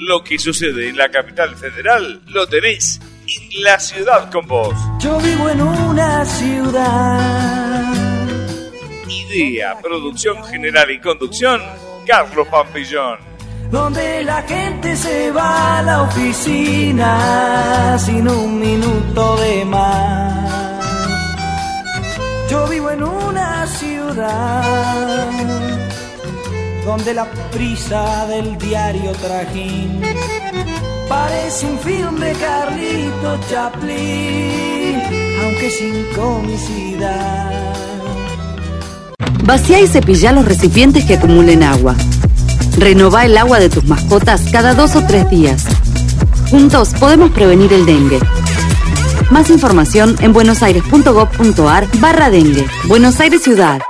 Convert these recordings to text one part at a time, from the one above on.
lo que sucede en la capital federal lo tenés en La Ciudad con Vos. Yo vivo en una ciudad. Idea, producción general y conducción, Carlos Pampillón. Donde la gente se va a la oficina sin un minuto de más. Yo vivo en una ciudad donde la prisa del diario Trajín parece un film de Carlito Chaplin, aunque sin comicidad. Vacía y cepillá los recipientes que acumulen agua. Renová el agua de tus mascotas cada 2 o 3 días. Juntos podemos prevenir el dengue. Más información en buenosaires.gov.ar/dengue. Buenos Aires Ciudad.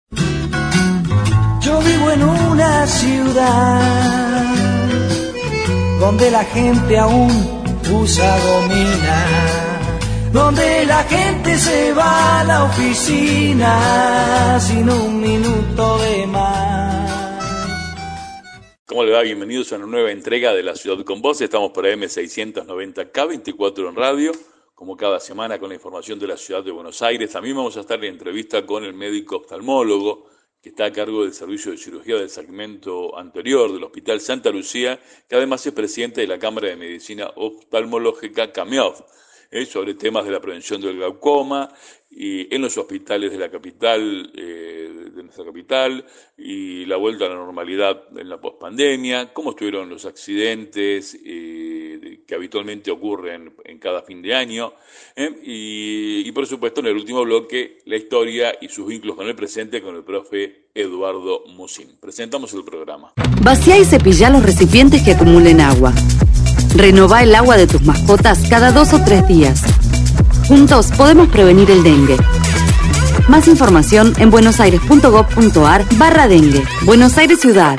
Yo vivo en una ciudad donde la gente aún usa gomina, donde la gente se va a la oficina sin un minuto de más. ¿Cómo le va? Bienvenidos a una nueva entrega de La Ciudad con Vos. Estamos por AM690 K24 en radio, como cada semana con la información de la ciudad de Buenos Aires. También vamos a estar en entrevista con el médico oftalmólogo que está a cargo del servicio de cirugía del segmento anterior del Hospital Santa Lucía, que además es presidente de la Cámara de Medicina Oftalmológica CAMEOF, sobre temas de la prevención del glaucoma y en los hospitales de la capital, de nuestra capital, y la vuelta a la normalidad en la pospandemia, cómo estuvieron los accidentes que habitualmente ocurren en cada fin de año, y por supuesto en el último bloque la historia y sus vínculos con el presente con el profe Eduardo Musín. Presentamos el programa. Vacía y cepillá los recipientes que acumulen agua. Renová el agua de tus mascotas cada 2 o 3 días. Juntos podemos prevenir el dengue. Más información en buenosaires.gov.ar/dengue. Buenos Aires Ciudad.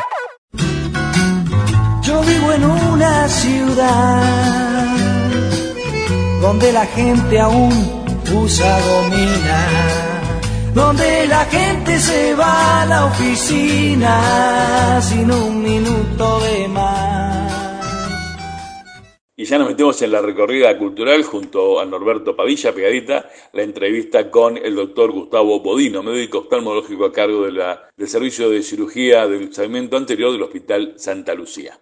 Yo vivo en una ciudad donde la gente aún usa gomina, donde la gente se va a la oficina sin un minuto de más. Y ya nos metemos en la recorrida cultural junto a Norberto Padilla, pegadita, la entrevista con el doctor Gustavo Bodino, médico oftalmológico a cargo del servicio de cirugía del segmento anterior del Hospital Santa Lucía.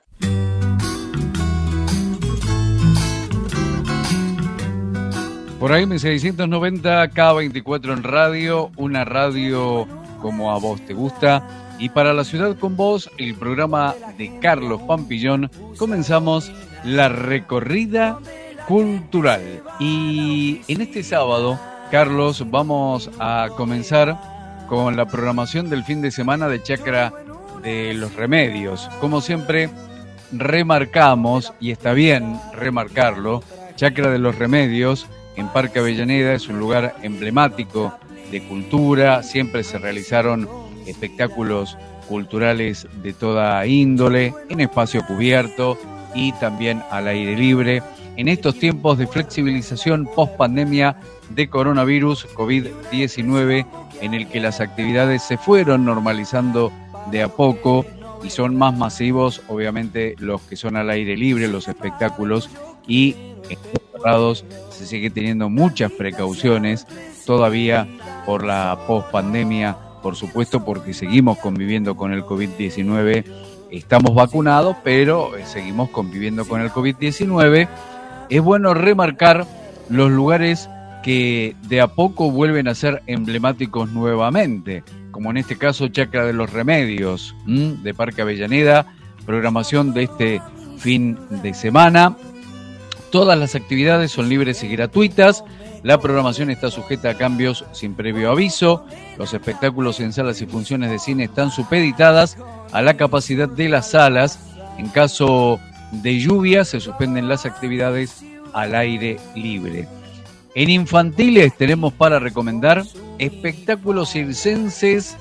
Por ahí AM690 K24 en radio, una radio como a vos te gusta. Y para La Ciudad con Vos, el programa de Carlos Pampillón, comenzamos la recorrida cultural. Y en este sábado, Carlos, vamos a comenzar con la programación del fin de semana de Chacra de los Remedios. Como siempre, remarcamos, y está bien remarcarlo, Chacra de los Remedios en Parque Avellaneda es un lugar emblemático de cultura, siempre se realizaron espectáculos culturales de toda índole, en espacio cubierto y también al aire libre. En estos tiempos de flexibilización post-pandemia de coronavirus COVID-19, en el que las actividades se fueron normalizando de a poco y son más masivos, obviamente, los que son al aire libre, los espectáculos, y cerrados se sigue teniendo muchas precauciones todavía por la post-pandemia, por supuesto, porque seguimos conviviendo con el COVID-19. Estamos vacunados, pero seguimos conviviendo con el COVID-19. Es bueno remarcar los lugares que de a poco vuelven a ser emblemáticos nuevamente, como en este caso Chacra de los Remedios, de Parque Avellaneda, programación de este fin de semana. Todas las actividades son libres y gratuitas. La programación está sujeta a cambios sin previo aviso. Los espectáculos en salas y funciones de cine están supeditadas a la capacidad de las salas. En caso de lluvia, se suspenden las actividades al aire libre. En infantiles tenemos para recomendar espectáculos circenses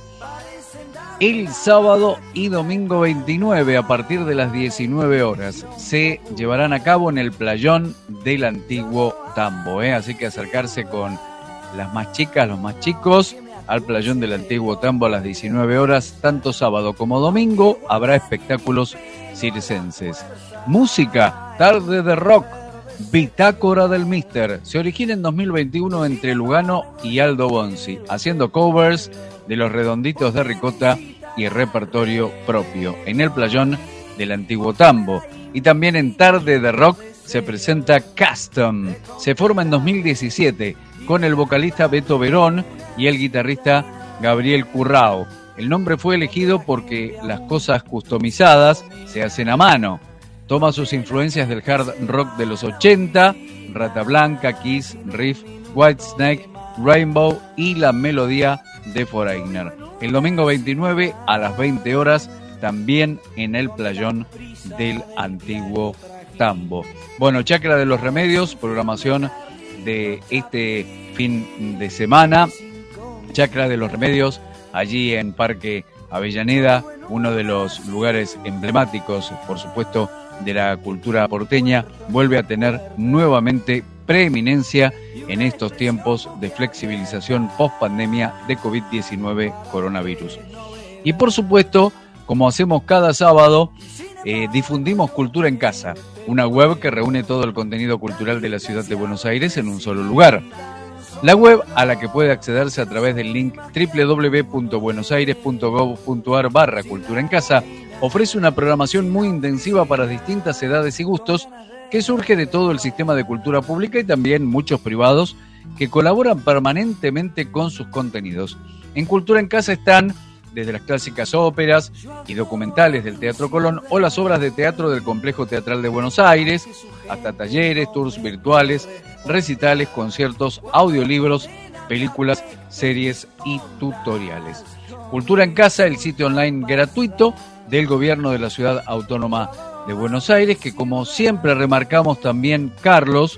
el sábado y domingo 29 a partir de las 19 horas. Se llevarán a cabo en el playón del antiguo Tambo, Así que acercarse con las más chicas, los más chicos, al playón del Antiguo Tambo a las 19 horas, tanto sábado como domingo, habrá espectáculos circenses. Música, tarde de rock, Bitácora del Mister, se origina en 2021 entre Lugano y Aldo Bonzi, haciendo covers de Los Redonditos de Ricota y repertorio propio, en el playón del Antiguo Tambo. Y también en Tarde de Rock se presenta Custom, se forma en 2017, con el vocalista Beto Verón y el guitarrista Gabriel Currao. El nombre fue elegido porque las cosas customizadas se hacen a mano. Toma sus influencias del hard rock de los 80, Rata Blanca, Kiss, Riff, Whitesnake, Rainbow y la melodía de Foreigner. El domingo 29 a las 20 horas, también en el playón del Antiguo Tambo. Bueno, Chacra de los Remedios, programación de este fin de semana. Chacra de los Remedios, allí en Parque Avellaneda, uno de los lugares emblemáticos, por supuesto, de la cultura porteña, vuelve a tener nuevamente preeminencia en estos tiempos de flexibilización post-pandemia de COVID-19 coronavirus. Y por supuesto, como hacemos cada sábado, difundimos Cultura en Casa, una web que reúne todo el contenido cultural de la ciudad de Buenos Aires en un solo lugar. La web, a la que puede accederse a través del link www.buenosaires.gov.ar/Cultura en Casa, ofrece una programación muy intensiva para distintas edades y gustos que surge de todo el sistema de cultura pública y también muchos privados que colaboran permanentemente con sus contenidos. En Cultura en Casa están desde las clásicas óperas y documentales del Teatro Colón o las obras de teatro del Complejo Teatral de Buenos Aires, hasta talleres, tours virtuales, recitales, conciertos, audiolibros, películas, series y tutoriales. Cultura en Casa, el sitio online gratuito del Gobierno de la Ciudad Autónoma de Buenos Aires, que como siempre remarcamos también, Carlos,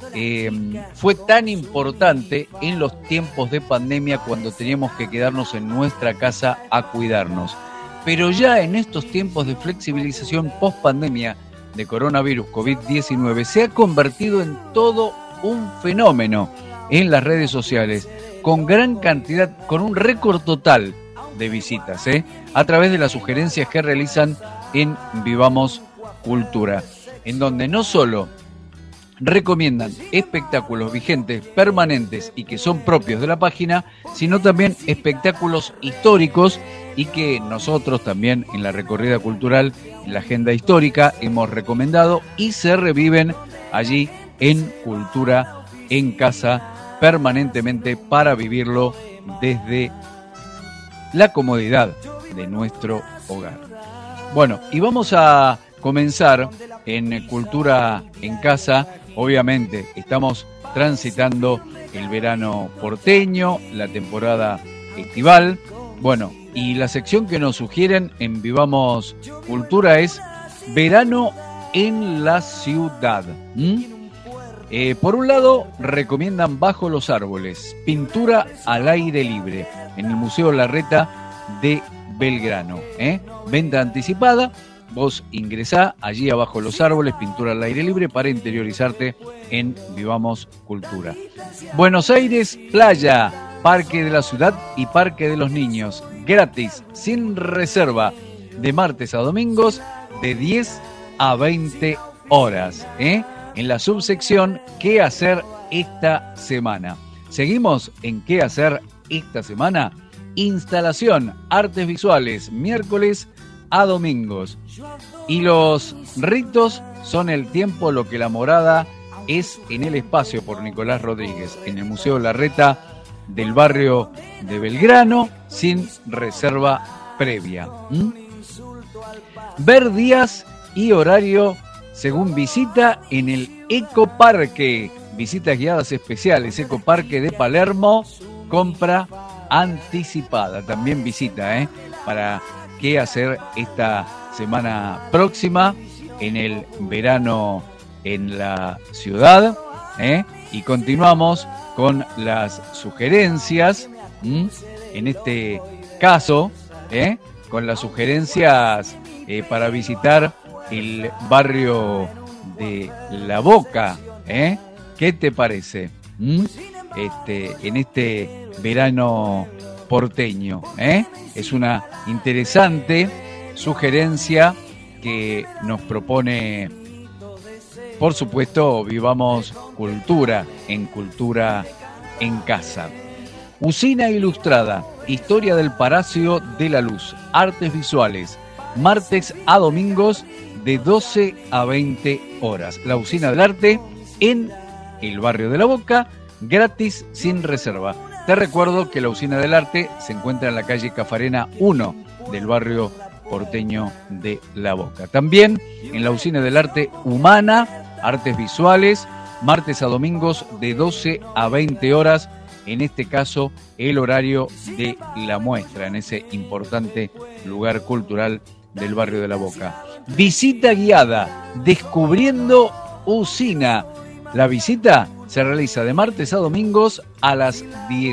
fue tan importante en los tiempos de pandemia cuando teníamos que quedarnos en nuestra casa a cuidarnos. Pero ya en estos tiempos de flexibilización post-pandemia de coronavirus COVID-19 se ha convertido en todo un fenómeno en las redes sociales, con gran cantidad, con un récord total de visitas, a través de las sugerencias que realizan en Vivamos Cultura, en donde no solo recomiendan espectáculos vigentes, permanentes y que son propios de la página, sino también espectáculos históricos y que nosotros también en la recorrida cultural, en la agenda histórica, hemos recomendado y se reviven allí en Cultura en Casa permanentemente para vivirlo desde la comodidad de nuestro hogar. Bueno, y vamos a comenzar en Cultura en Casa. Obviamente estamos transitando el verano porteño, la temporada estival. Bueno, y la sección que nos sugieren en Vivamos Cultura es Verano en la Ciudad. Por un lado, recomiendan Bajo los Árboles, pintura al aire libre, en el Museo Larreta de Belgrano. Venta anticipada. Vos ingresá allí abajo los árboles, pintura al aire libre para interiorizarte en Vivamos Cultura. Buenos Aires, playa, Parque de la Ciudad y Parque de los Niños, gratis, sin reserva, de martes a domingos, de 10 a 20 horas, en la subsección ¿Qué hacer esta semana? Seguimos en ¿Qué hacer esta semana? Instalación, artes visuales, miércoles a domingos. Y los ritos son el tiempo, lo que la morada es en el espacio, por Nicolás Rodríguez, en el Museo Larreta del barrio de Belgrano, sin reserva previa. Ver días y horario según visita en el Ecoparque, visitas guiadas especiales, Ecoparque de Palermo, compra anticipada, también visita, para qué hacer esta semana próxima en el verano en la ciudad, y continuamos con las sugerencias, en este caso, con las sugerencias para visitar el barrio de La Boca, ¿qué te parece? en este verano porteño, ¿eh? Es una interesante sugerencia que nos propone, por supuesto, Vivamos Cultura en Casa. Usina Ilustrada, historia del Palacio de la Luz, artes visuales, martes a domingos de 12 a 20 horas. La Usina del Arte en el barrio de La Boca, gratis, sin reserva. Te recuerdo que la Usina del Arte se encuentra en la calle Cafarena 1 del barrio porteño de La Boca. También en la Usina del Arte Humana, artes visuales, martes a domingos de 12 a 20 horas, en este caso el horario de la muestra, en ese importante lugar cultural del barrio de La Boca. Visita guiada, descubriendo Usina. La visita se realiza de martes a domingos a las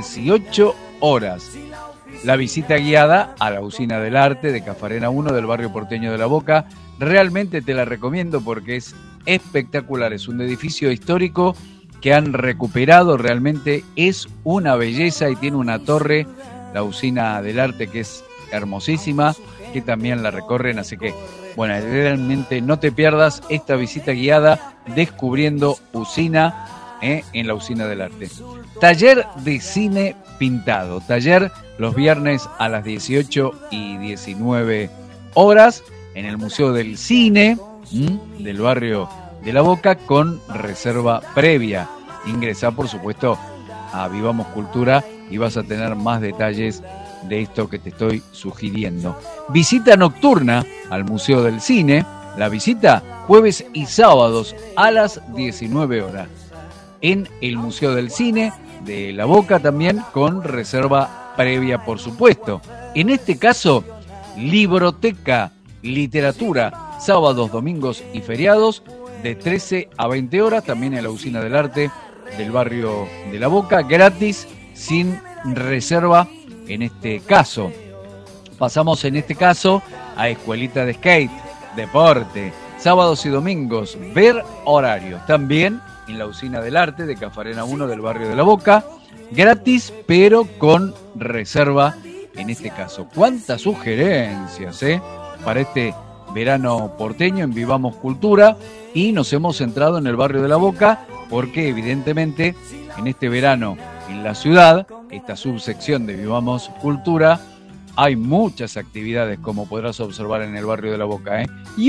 18 horas. La visita guiada a la Usina del Arte de Cafarena 1 del barrio porteño de La Boca, realmente te la recomiendo porque es espectacular. Es un edificio histórico que han recuperado, realmente es una belleza y tiene una torre, la Usina del Arte, que es hermosísima, que también la recorren, así que bueno, realmente no te pierdas esta visita guiada descubriendo Usina, en la Usina del Arte. Taller de cine pintado, taller los viernes a las 18 y 19 horas en el Museo del Cine del barrio de La Boca con reserva previa. Ingresá, por supuesto, a Vivamos Cultura y vas a tener más detalles de esto que te estoy sugiriendo. Visita nocturna al Museo del Cine. La visita jueves y sábados a las 19 horas. En el Museo del Cine de La Boca también con reserva previa, por supuesto. En este caso, libroteca, literatura, sábados, domingos y feriados de 13 a 20 horas, también en la Usina del Arte del barrio de La Boca, gratis, sin reserva en este caso. Pasamos en este caso a escuelita de skate, deporte, sábados y domingos, ver horarios, también en la Usina del Arte de Cafarena 1 del barrio de La Boca, gratis pero con reserva en este caso. ¿Cuántas sugerencias para este verano porteño en Vivamos Cultura? Y nos hemos centrado en el barrio de La Boca porque evidentemente en este verano en la ciudad, esta subsección de Vivamos Cultura, hay muchas actividades como podrás observar en el barrio de La Boca.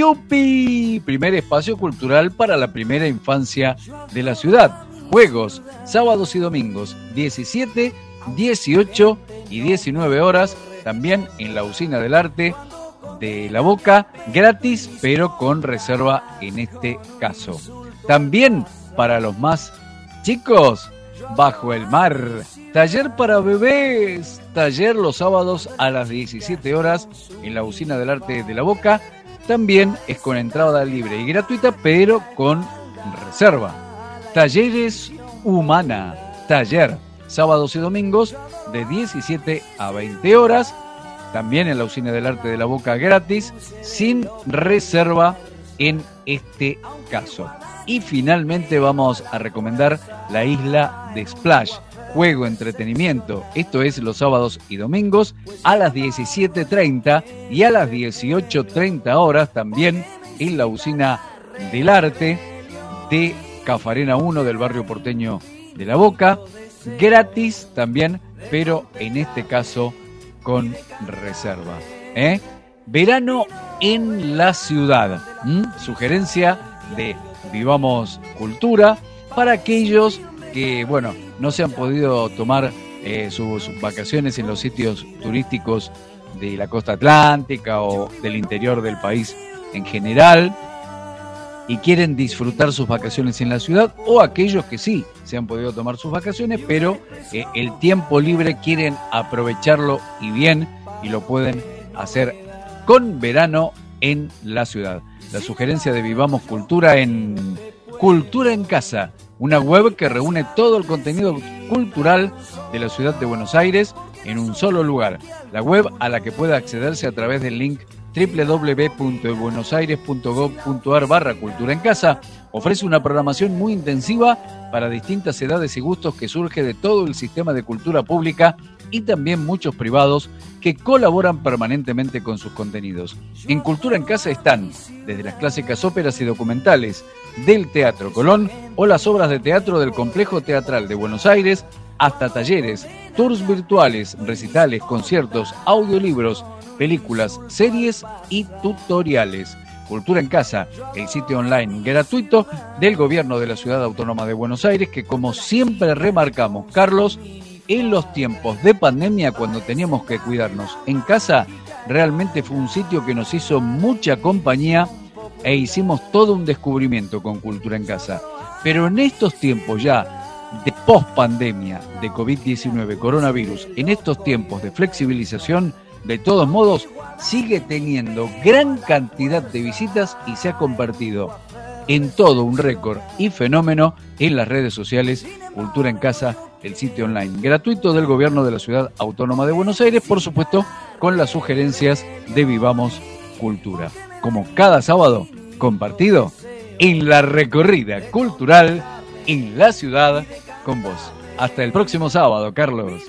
¡Yupi! Primer espacio cultural para la primera infancia de la ciudad. Juegos, sábados y domingos, 17, 18 y 19 horas, también en la Usina del Arte de La Boca, gratis pero con reserva en este caso. También para los más chicos, Bajo el Mar, taller para bebés, taller los sábados a las 17 horas en la Usina del Arte de La Boca, también es con entrada libre y gratuita pero con reserva. Talleres Humana, taller, sábados y domingos de 17 a 20 horas, también en la Usina del Arte de La Boca, gratis, sin reserva en este caso. Y finalmente vamos a recomendar la isla de Splash, juego, entretenimiento. Esto es los sábados y domingos a las 17:30 y a las 18:30 horas, también en la Usina del Arte de Cafarena 1 del barrio porteño de La Boca, gratis también, pero en este caso con reserva. Verano en la ciudad. Sugerencia de Vivamos Cultura para aquellos que, bueno, no se han podido tomar sus vacaciones en los sitios turísticos de la costa atlántica o del interior del país en general y quieren disfrutar sus vacaciones en la ciudad, o aquellos que sí se han podido tomar sus vacaciones, pero el tiempo libre quieren aprovecharlo y bien, y lo pueden hacer con verano en la ciudad. La sugerencia de Vivamos Cultura en Cultura en Casa, una web que reúne todo el contenido cultural de la ciudad de Buenos Aires en un solo lugar. La web a la que puede accederse a través del link www.buenosaires.gov.ar/Cultura en Casa ofrece una programación muy intensiva para distintas edades y gustos que surge de todo el sistema de cultura pública y también muchos privados que colaboran permanentemente con sus contenidos. En Cultura en Casa están desde las clásicas óperas y documentales del Teatro Colón o las obras de teatro del Complejo Teatral de Buenos Aires, hasta talleres, tours virtuales, recitales, conciertos, audiolibros, películas, series y tutoriales. Cultura en Casa, el sitio online gratuito del Gobierno de la Ciudad Autónoma de Buenos Aires, que como siempre remarcamos, Carlos, en los tiempos de pandemia, cuando teníamos que cuidarnos en casa, realmente fue un sitio que nos hizo mucha compañía e hicimos todo un descubrimiento con Cultura en Casa. Pero en estos tiempos ya de post-pandemia, de COVID-19, coronavirus, en estos tiempos de flexibilización, de todos modos, sigue teniendo gran cantidad de visitas y se ha convertido en todo un récord y fenómeno en las redes sociales. Cultura en Casa, el sitio online gratuito del Gobierno de la Ciudad Autónoma de Buenos Aires, por supuesto, con las sugerencias de Vivamos Cultura. Como cada sábado, compartido en la recorrida cultural en la ciudad con vos. Hasta el próximo sábado, Carlos.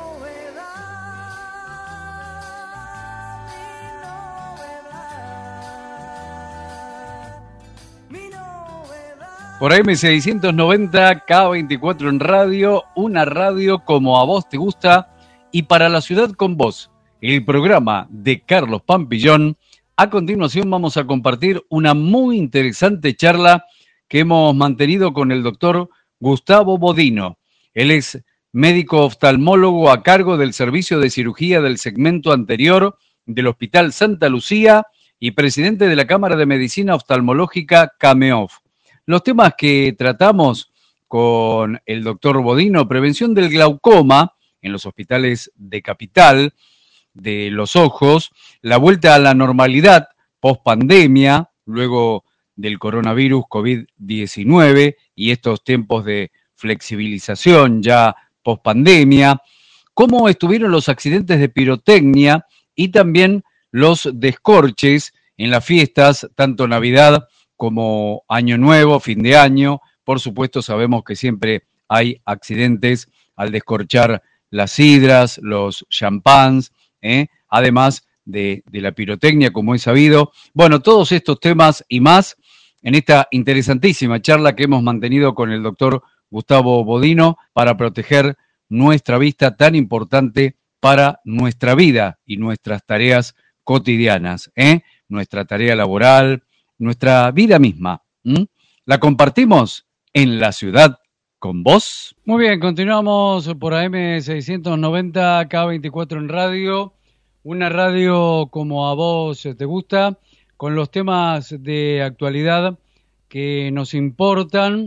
Por AM690, K24 en radio, una radio como a vos te gusta y para la ciudad con vos, el programa de Carlos Pampillón. A continuación vamos a compartir una muy interesante charla que hemos mantenido con el doctor Gustavo Bodino. Él es médico oftalmólogo a cargo del servicio de cirugía del segmento anterior del Hospital Santa Lucía y presidente de la Cámara de Medicina Oftalmológica CAMEOF. Los temas que tratamos con el doctor Bodino: prevención del glaucoma en los hospitales de Capital, de los ojos, la vuelta a la normalidad post-pandemia, luego del coronavirus COVID-19 y estos tiempos de flexibilización ya post-pandemia, cómo estuvieron los accidentes de pirotecnia y también los descorches en las fiestas, tanto Navidad como Año Nuevo, fin de año. Por supuesto, sabemos que siempre hay accidentes al descorchar las sidras, los champáns, además de la pirotecnia, como es sabido. Bueno, todos estos temas y más en esta interesantísima charla que hemos mantenido con el doctor Gustavo Bodino para proteger nuestra vista, tan importante para nuestra vida y nuestras tareas cotidianas, nuestra tarea laboral, nuestra vida misma. La compartimos en la ciudad con vos. Muy bien, continuamos por AM690, K24 en radio, una radio como a vos te gusta, con los temas de actualidad que nos importan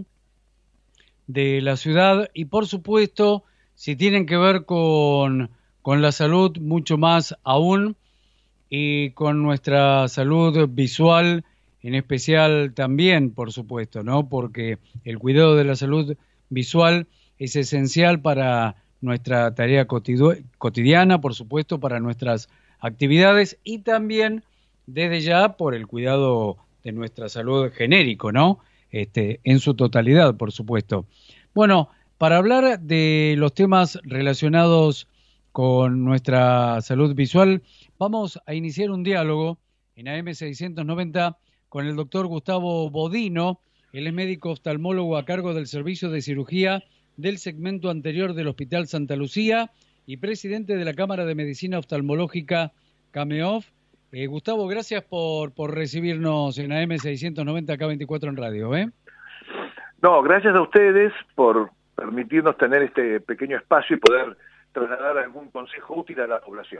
de la ciudad y por supuesto, si tienen que ver con la salud, mucho más aún, y con nuestra salud visual en especial también, por supuesto, ¿no? Porque el cuidado de la salud visual es esencial para nuestra tarea cotidiana, por supuesto, para nuestras actividades y también desde ya por el cuidado de nuestra salud genérico, ¿no? En su totalidad, por supuesto. Bueno, para hablar de los temas relacionados con nuestra salud visual, vamos a iniciar un diálogo en AM690 con el doctor Gustavo Bodino. Él es médico oftalmólogo a cargo del servicio de cirugía del segmento anterior del Hospital Santa Lucía y presidente de la Cámara de Medicina Oftalmológica CAMEOF. Gustavo, gracias por recibirnos en AM690 K24 en radio. No, gracias a ustedes por permitirnos tener este pequeño espacio y poder trasladar algún consejo útil a la población.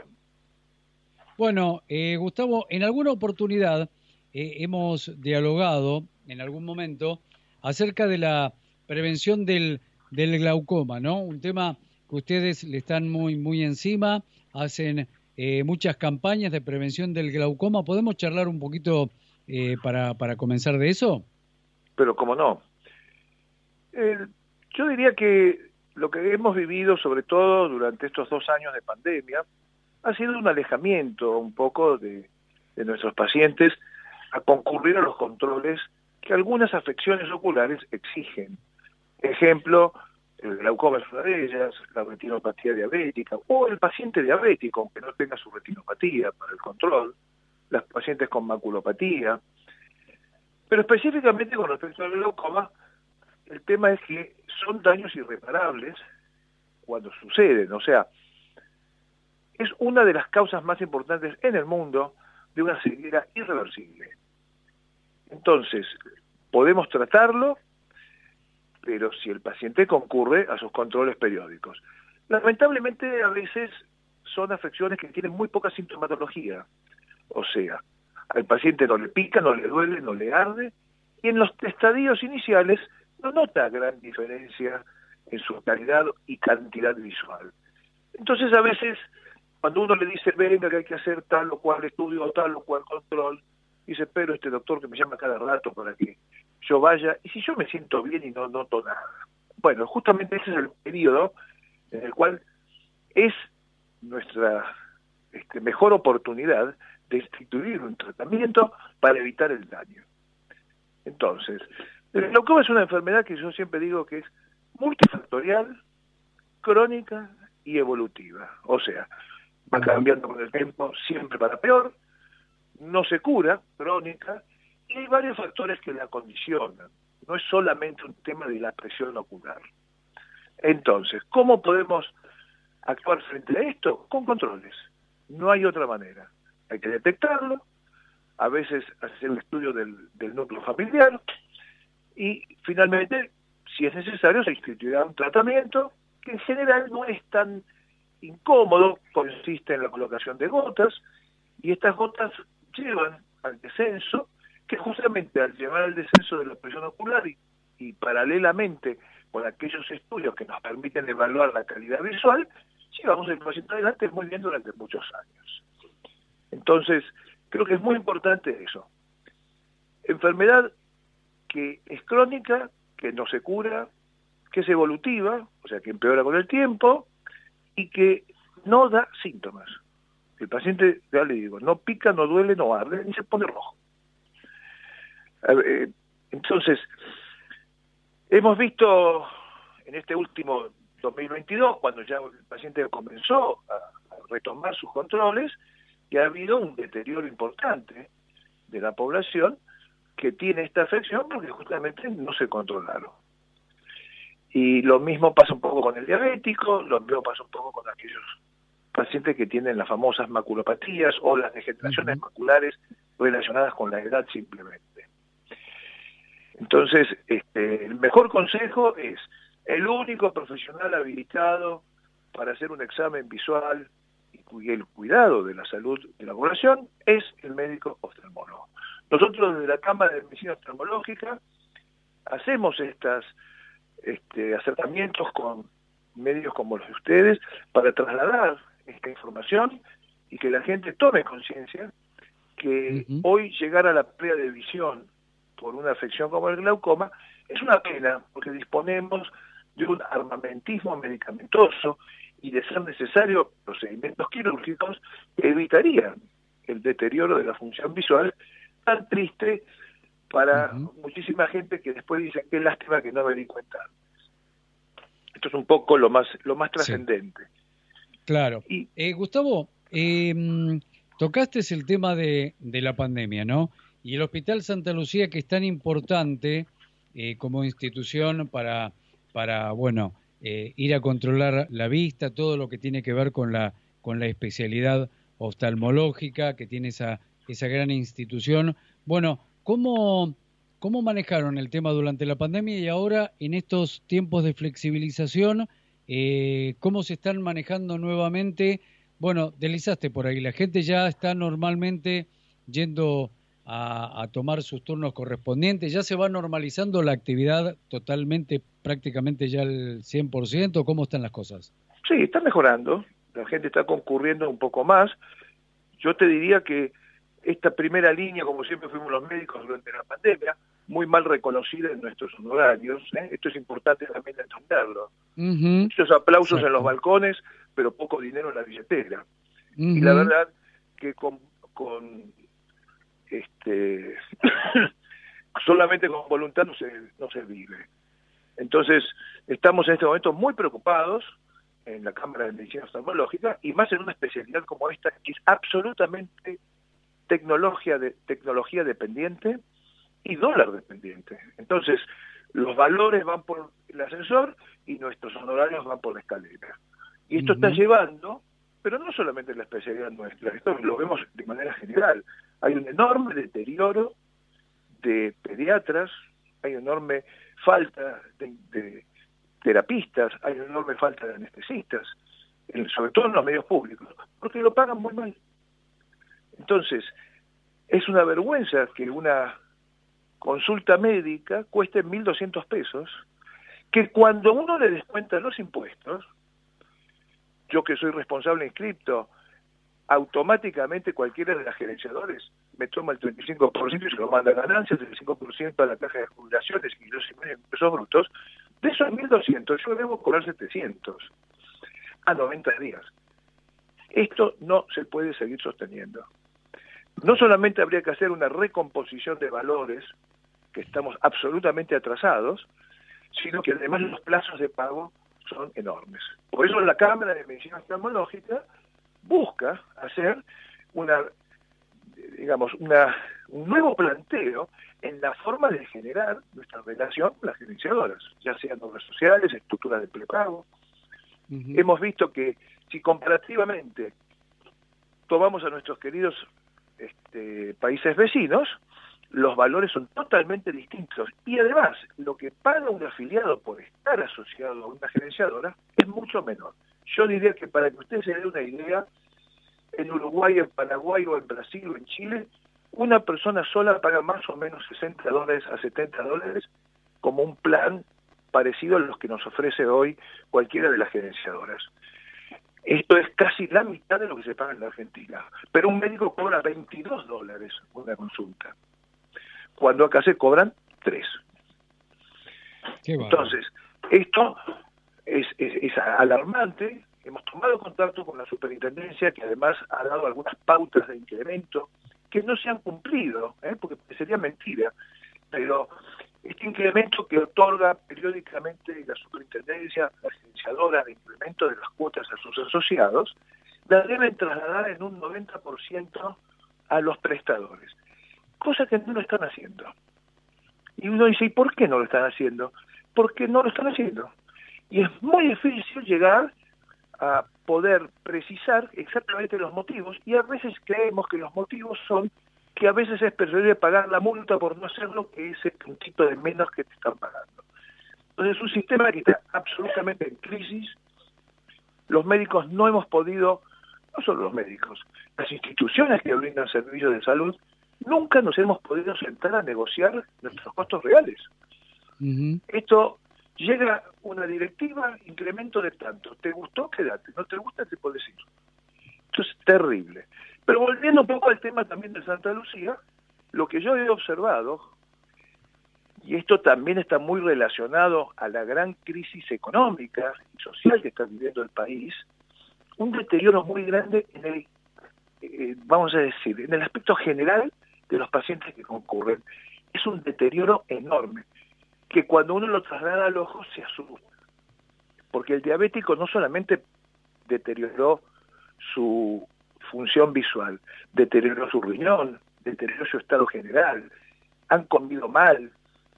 Bueno, Gustavo, en alguna oportunidad hemos dialogado en algún momento acerca de la prevención del glaucoma, ¿no? Un tema que ustedes le están muy encima, hacen muchas campañas de prevención del glaucoma. ¿Podemos charlar un poquito para comenzar de eso? Pero cómo no. Yo diría que lo que hemos vivido, sobre todo durante estos 2 años de pandemia, ha sido un alejamiento un poco de de nuestros pacientes a concurrir a los controles que algunas afecciones oculares exigen. Ejemplo, el glaucoma es una de ellas, la retinopatía diabética, o el paciente diabético, aunque no tenga su retinopatía para el control, los pacientes con maculopatía. Pero específicamente con respecto al glaucoma, el tema es que son daños irreparables cuando suceden, o sea, es una de las causas más importantes en el mundo de una ceguera irreversible. Entonces, podemos tratarlo, pero si el paciente concurre a sus controles periódicos. Lamentablemente, a veces son afecciones que tienen muy poca sintomatología, o sea, al paciente no le pica, no le duele, no le arde, y en los estadios iniciales no nota gran diferencia en su calidad y cantidad visual. Entonces, a veces, cuando uno le dice, venga, que hay que hacer tal o cual estudio o tal o cual control, dice, pero este doctor que me llama cada rato para que yo vaya, y si yo me siento bien y no noto nada. Bueno, justamente ese es el periodo en el cual es nuestra mejor oportunidad de instituir un tratamiento para evitar el daño. Entonces, el glaucoma es una enfermedad que yo siempre digo que es multifactorial, crónica y evolutiva. O sea, va cambiando con el tiempo, siempre para peor, no se cura, crónica, y hay varios factores que la condicionan. No es solamente un tema de la presión ocular. Entonces, ¿cómo podemos actuar frente a esto? Con controles. No hay otra manera. Hay que detectarlo, a veces hacer un estudio del núcleo familiar, y finalmente, si es necesario, se instituirá un tratamiento que en general no es tan incómodo, consiste en la colocación de gotas, y estas gotas llevan al descenso, que justamente al llevar al descenso de la presión ocular y paralelamente con aquellos estudios que nos permiten evaluar la calidad visual, llevamos el paciente adelante muy bien durante muchos años. Entonces, creo que es muy importante eso. Enfermedad que es crónica, que no se cura, que es evolutiva, o sea, que empeora con el tiempo, y que no da síntomas. El paciente, ya le digo, no pica, no duele, no arde, ni se pone rojo. Entonces, hemos visto en este último 2022, cuando ya el paciente comenzó a retomar sus controles, que ha habido un deterioro importante de la población que tiene esta afección porque justamente no se controlaron. Y lo mismo pasa un poco con el diabético, lo mismo pasa un poco con aquellos pacientes que tienen las famosas maculopatías o las degeneraciones maculares relacionadas con la edad simplemente. Entonces, el mejor consejo es el único profesional habilitado para hacer un examen visual y el cuidado de la salud de la población es el médico oftalmólogo. Nosotros desde la Cámara de Medicina Oftalmológica hacemos estos acercamientos con medios como los de ustedes para trasladar esta información y que la gente tome conciencia que hoy llegar a la pérdida de visión por una afección como el glaucoma es una pena porque disponemos de un armamentismo medicamentoso y de ser necesario procedimientos quirúrgicos que evitarían el deterioro de la función visual tan triste para muchísima gente que después dice qué lástima que no me di cuenta. Esto es un poco lo más trascendente. Claro. Y Gustavo, tocaste el tema de la pandemia, ¿no? Y el Hospital Santa Lucía, que es tan importante como institución para ir a controlar la vista, todo lo que tiene que ver con la especialidad oftalmológica que tiene esa gran institución. Bueno, ¿cómo manejaron el tema durante la pandemia y ahora en estos tiempos de flexibilización? ¿Cómo se están manejando nuevamente? Bueno, deslizaste por ahí, la gente ya está normalmente yendo a tomar sus turnos correspondientes, ya se va normalizando la actividad totalmente, prácticamente ya al 100%, ¿cómo están las cosas? Sí, está mejorando, la gente está concurriendo un poco más. Yo te diría que esta primera línea, como siempre fuimos los médicos durante la pandemia, muy mal reconocida en nuestros honorarios, esto es importante también entenderlo. Muchos aplausos en los balcones, pero poco dinero en la billetera. Y la verdad que con solamente con voluntad no se vive. Entonces, estamos en este momento muy preocupados en la Cámara de Medicina Oftalmológica, y más en una especialidad como esta, que es absolutamente tecnología dependiente y dólar dependiente. Entonces, los valores van por el ascensor y nuestros honorarios van por la escalera. Y esto está llevando, pero no solamente en la especialidad nuestra, esto lo vemos de manera general. Hay un enorme deterioro de pediatras, hay una enorme falta de terapistas, hay una enorme falta de anestesistas, sobre todo en los medios públicos, porque lo pagan muy mal. Entonces, es una vergüenza que una consulta médica cueste 1.200 pesos, que cuando uno le descuenta los impuestos, yo que soy responsable inscripto, automáticamente cualquiera de las gerenciadores me toma el 35% y se lo manda a ganancias, el 5% a la caja de jubilaciones y los 2.500 pesos brutos. De esos 1.200 yo debo cobrar 700 a 90 días. Esto no se puede seguir sosteniendo. No solamente habría que hacer una recomposición de valores, que estamos absolutamente atrasados, sino que además los plazos de pago son enormes. Por eso la Cámara de Medicina Oftalmológica busca hacer un nuevo planteo en la forma de generar nuestra relación con las gerenciadoras, ya sean obras sociales, estructuras de prepago. Hemos visto que si comparativamente tomamos a nuestros queridos países vecinos, los valores son totalmente distintos, y además lo que paga un afiliado por estar asociado a una gerenciadora es mucho menor. Yo diría que, para que usted se dé una idea, en Uruguay, en Paraguay o en Brasil o en Chile, una persona sola paga más o menos $60 a $70 como un plan parecido a los que nos ofrece hoy cualquiera de las gerenciadoras. Esto es casi la mitad de lo que se paga en la Argentina, pero un médico cobra $22 una consulta, cuando acá se cobran 3. Entonces, esto es alarmante. Hemos tomado contacto con la superintendencia, que además ha dado algunas pautas de incremento que no se han cumplido, porque sería mentira, pero este incremento que otorga periódicamente la superintendencia, la gerenciadora, de incremento de las cuotas a sus asociados, la deben trasladar en un 90% a los prestadores, cosa que no lo están haciendo. Y uno dice, ¿y por qué no lo están haciendo? Porque no lo están haciendo. Y es muy difícil llegar a poder precisar exactamente los motivos, y a veces creemos que los motivos son que a veces es preferible pagar la multa por no hacerlo que ese puntito de menos que te están pagando. Entonces es un sistema que está absolutamente en crisis. Los médicos no hemos podido, no solo los médicos, las instituciones que brindan servicios de salud, nunca nos hemos podido sentar a negociar nuestros costos reales. Esto llega una directiva, incremento de tanto. ¿Te gustó? Quédate. ¿No te gusta? Te puedes ir. Esto es terrible. Pero volviendo un poco al tema también de Santa Lucía, lo que yo he observado, y esto también está muy relacionado a la gran crisis económica y social que está viviendo el país, un deterioro muy grande en el, vamos a decir, en el aspecto general de los pacientes que concurren. Es un deterioro enorme, que cuando uno lo traslada al ojo se asusta, porque el diabético no solamente deterioró su función visual, deterioró su riñón, deterioró su estado general, han comido mal,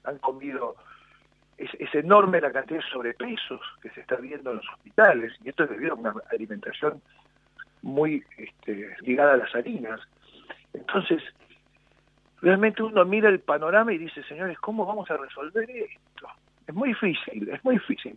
es enorme la cantidad de sobrepesos que se está viendo en los hospitales, y esto es debido a una alimentación muy ligada a las harinas. Entonces, realmente uno mira el panorama y dice, señores, ¿cómo vamos a resolver esto? Es muy difícil, es muy difícil.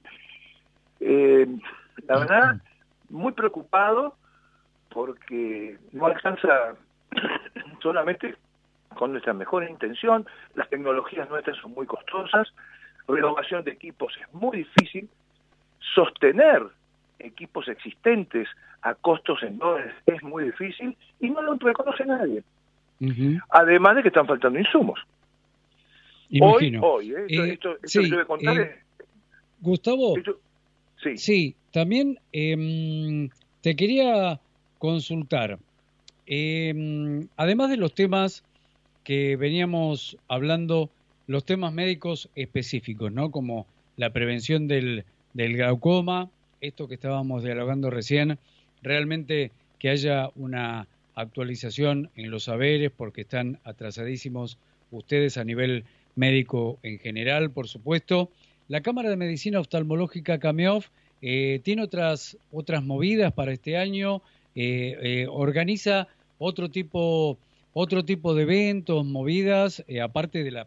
La verdad, muy preocupado, porque no alcanza solamente con nuestra mejor intención, las tecnologías nuestras son muy costosas, renovación de equipos es muy difícil, sostener equipos existentes a costos en dólares es muy difícil, y no lo reconoce nadie. Además de que están faltando insumos. Imagino. Esto que yo voy a contar Gustavo, sí, también te quería consultar, además de los temas que veníamos hablando los temas médicos específicos, ¿no? Como la prevención del glaucoma, esto que estábamos dialogando recién, realmente que haya una actualización en los saberes, porque están atrasadísimos ustedes a nivel médico en general, por supuesto. La Cámara de Medicina Oftalmológica CAMEOF tiene otras movidas para este año, organiza otro tipo de eventos, movidas, aparte de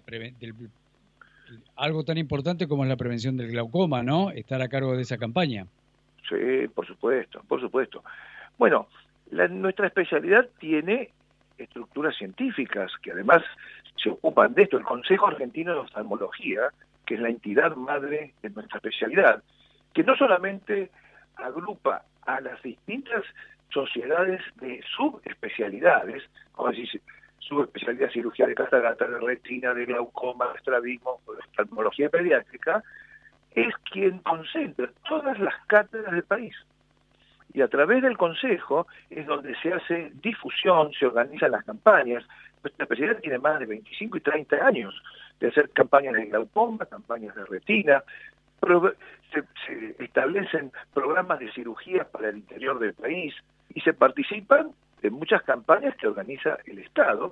algo tan importante como es la prevención del glaucoma, ¿no? Estar a cargo de esa campaña. Sí, por supuesto, por supuesto. Bueno, nuestra especialidad tiene estructuras científicas que además se ocupan de esto. El Consejo Argentino de Oftalmología, que es la entidad madre de nuestra especialidad, que no solamente agrupa a las distintas sociedades de subespecialidades, como decir, subespecialidad de cirugía de catarata, de retina, de glaucoma, de estrabismo, de oftalmología pediátrica, es quien concentra todas las cátedras del país. Y a través del Consejo es donde se hace difusión, se organizan las campañas. Nuestra especialidad tiene más de 25 y 30 años de hacer campañas de glaucoma, campañas de retina, se establecen programas de cirugía para el interior del país y se participan en muchas campañas que organiza el Estado.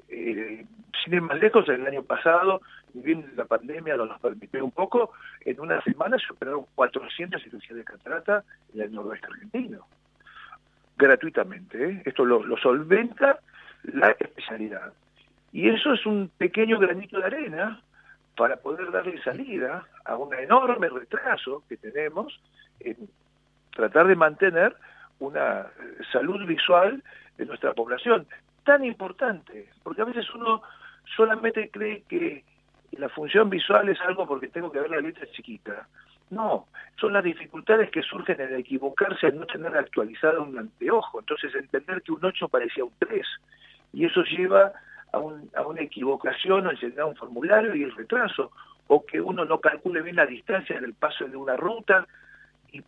Sin ir más lejos, el año pasado, bien la pandemia nos permitió un poco, en una semana se operaron 400 cirugías de catarata en el noroeste argentino, gratuitamente, ¿eh? Esto lo solventa la especialidad. Y eso es un pequeño granito de arena para poder darle salida a un enorme retraso que tenemos en tratar de mantener una salud visual de nuestra población, tan importante, porque a veces uno solamente cree que la función visual es algo porque tengo que ver la letra chiquita. No, son las dificultades que surgen en equivocarse al no tener actualizado un anteojo, entonces entender que un 8 parecía un 3, y eso lleva a una equivocación al llenar un formulario y el retraso, o que uno no calcule bien la distancia en el paso de una ruta y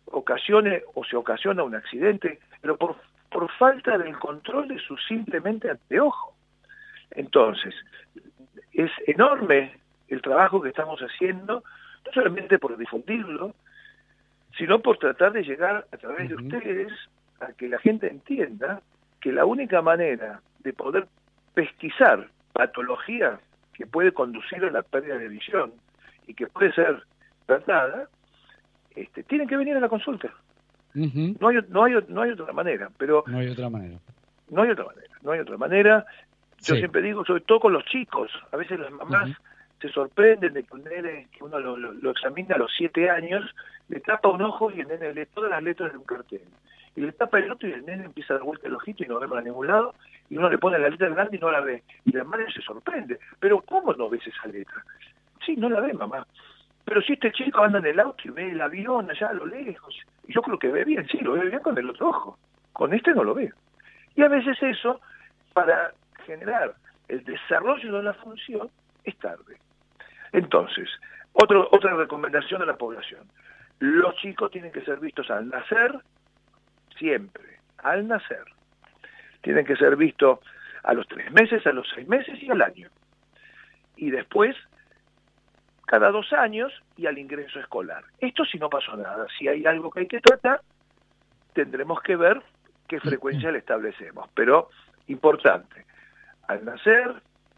se ocasiona un accidente, pero por falta del control de su simplemente anteojo. Entonces, es enorme el trabajo que estamos haciendo, no solamente por difundirlo, sino por tratar de llegar a través de ustedes a que la gente entienda que la única manera de poder pesquisar patología que puede conducir a la pérdida de visión y que puede ser tratada, tienen que venir a la consulta. No hay otra manera, pero no hay otra manera. No hay otra manera. Yo Sí. siempre digo, sobre todo con los chicos, a veces las mamás se sorprenden de que un nene, que uno lo examina a los 7 años, le tapa un ojo y el nene lee todas las letras de un cartel. Y le tapa el otro y el nene empieza a dar vuelta el ojito y no ve para ningún lado, y uno le pone la letra grande y no la ve. Y la madre se sorprende. Pero ¿cómo no ves esa letra? Sí, no la ve, mamá. Pero si este chico anda en el auto y ve el avión allá a lo lejos, y yo creo que ve bien, sí, lo ve bien con el otro ojo. Con este no lo ve. Y a veces eso, para generar el desarrollo de la función, es tarde. Entonces, otra recomendación a la población. Los chicos tienen que ser vistos al nacer, siempre, al nacer. Tienen que ser vistos a los 3 meses, a los 6 meses y al año. Y después, cada 2 años y al ingreso escolar. Esto si no pasó nada. Si hay algo que hay que tratar, tendremos que ver qué frecuencia le establecemos. Pero, importante, al nacer,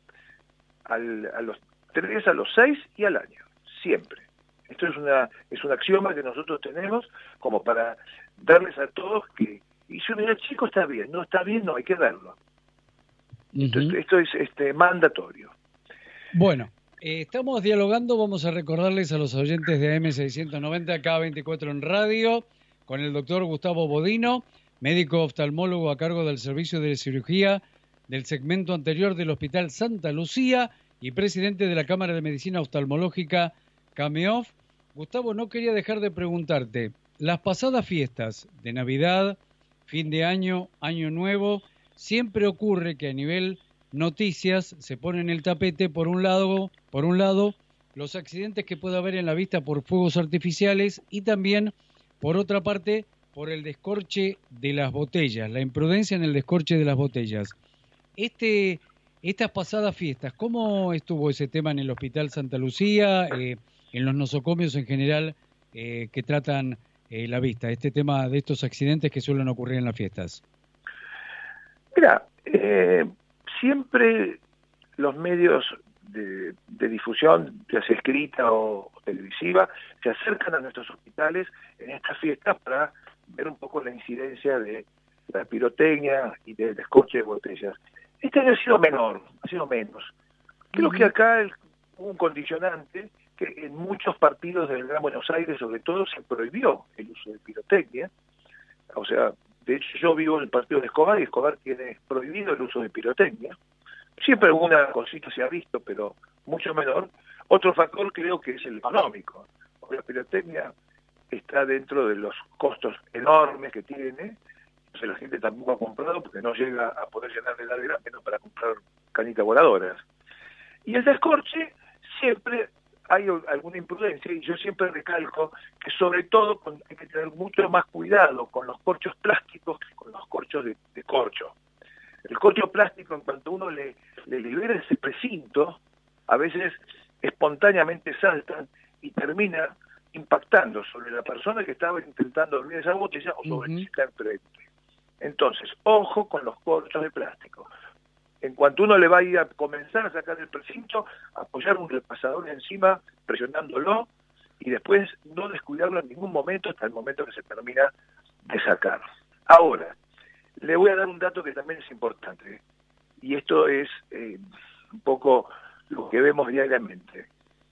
a los 3, a los 6 y al año. Siempre. Esto es un axioma que nosotros tenemos como para darles a todos que, y si el chico está bien, no está bien, no hay que verlo. Esto es mandatorio. Bueno, estamos dialogando, vamos a recordarles a los oyentes de AM690, K24 en radio, con el doctor Gustavo Bodino, médico oftalmólogo a cargo del servicio de cirugía del segmento anterior del Hospital Santa Lucía y presidente de la Cámara de Medicina Oftalmológica CAMEOF. Gustavo, no quería dejar de preguntarte, las pasadas fiestas de Navidad, fin de año, Año Nuevo, siempre ocurre que a nivel noticias se ponen el tapete por un lado los accidentes que puede haber en la vista por fuegos artificiales y también, por otra parte, por el descorche de las botellas, la imprudencia en el descorche de las botellas. Estas pasadas fiestas, ¿cómo estuvo ese tema en el Hospital Santa Lucía, en los nosocomios en general que tratan la vista, este tema de estos accidentes que suelen ocurrir en las fiestas? Mira, siempre los medios de difusión, ya sea escrita o televisiva, se acercan a nuestros hospitales en estas fiestas para ver un poco la incidencia de la pirotecnia y del descorche de botellas. Este año ha sido menor, ha sido menos. Creo que acá hubo un condicionante que en muchos partidos del Gran Buenos Aires, sobre todo, se prohibió el uso de pirotecnia. O sea, de hecho yo vivo en el partido de Escobar y Escobar tiene prohibido el uso de pirotecnia. Siempre alguna cosita se ha visto, pero mucho menor. Otro factor creo que es el económico. La pirotecnia está dentro de los costos enormes que tiene. Entonces la gente tampoco ha comprado porque no llega a poder llenar de heladera menos para comprar canitas voladoras. Y el descorche siempre hay alguna imprudencia, y yo siempre recalco que sobre todo hay que tener mucho más cuidado con los corchos plásticos que con los corchos de corcho. El corcho plástico, en cuanto uno le libera ese precinto, a veces espontáneamente saltan y termina impactando sobre la persona que estaba intentando abrir esa botella o sobre el que está enfrente. Entonces, ojo con los corchos de plástico. En cuanto uno le va a ir a comenzar a sacar el precinto, apoyar un repasador encima, presionándolo, y después no descuidarlo en ningún momento hasta el momento que se termina de sacar. Ahora, le voy a dar un dato que también es importante, y esto es un poco lo que vemos diariamente.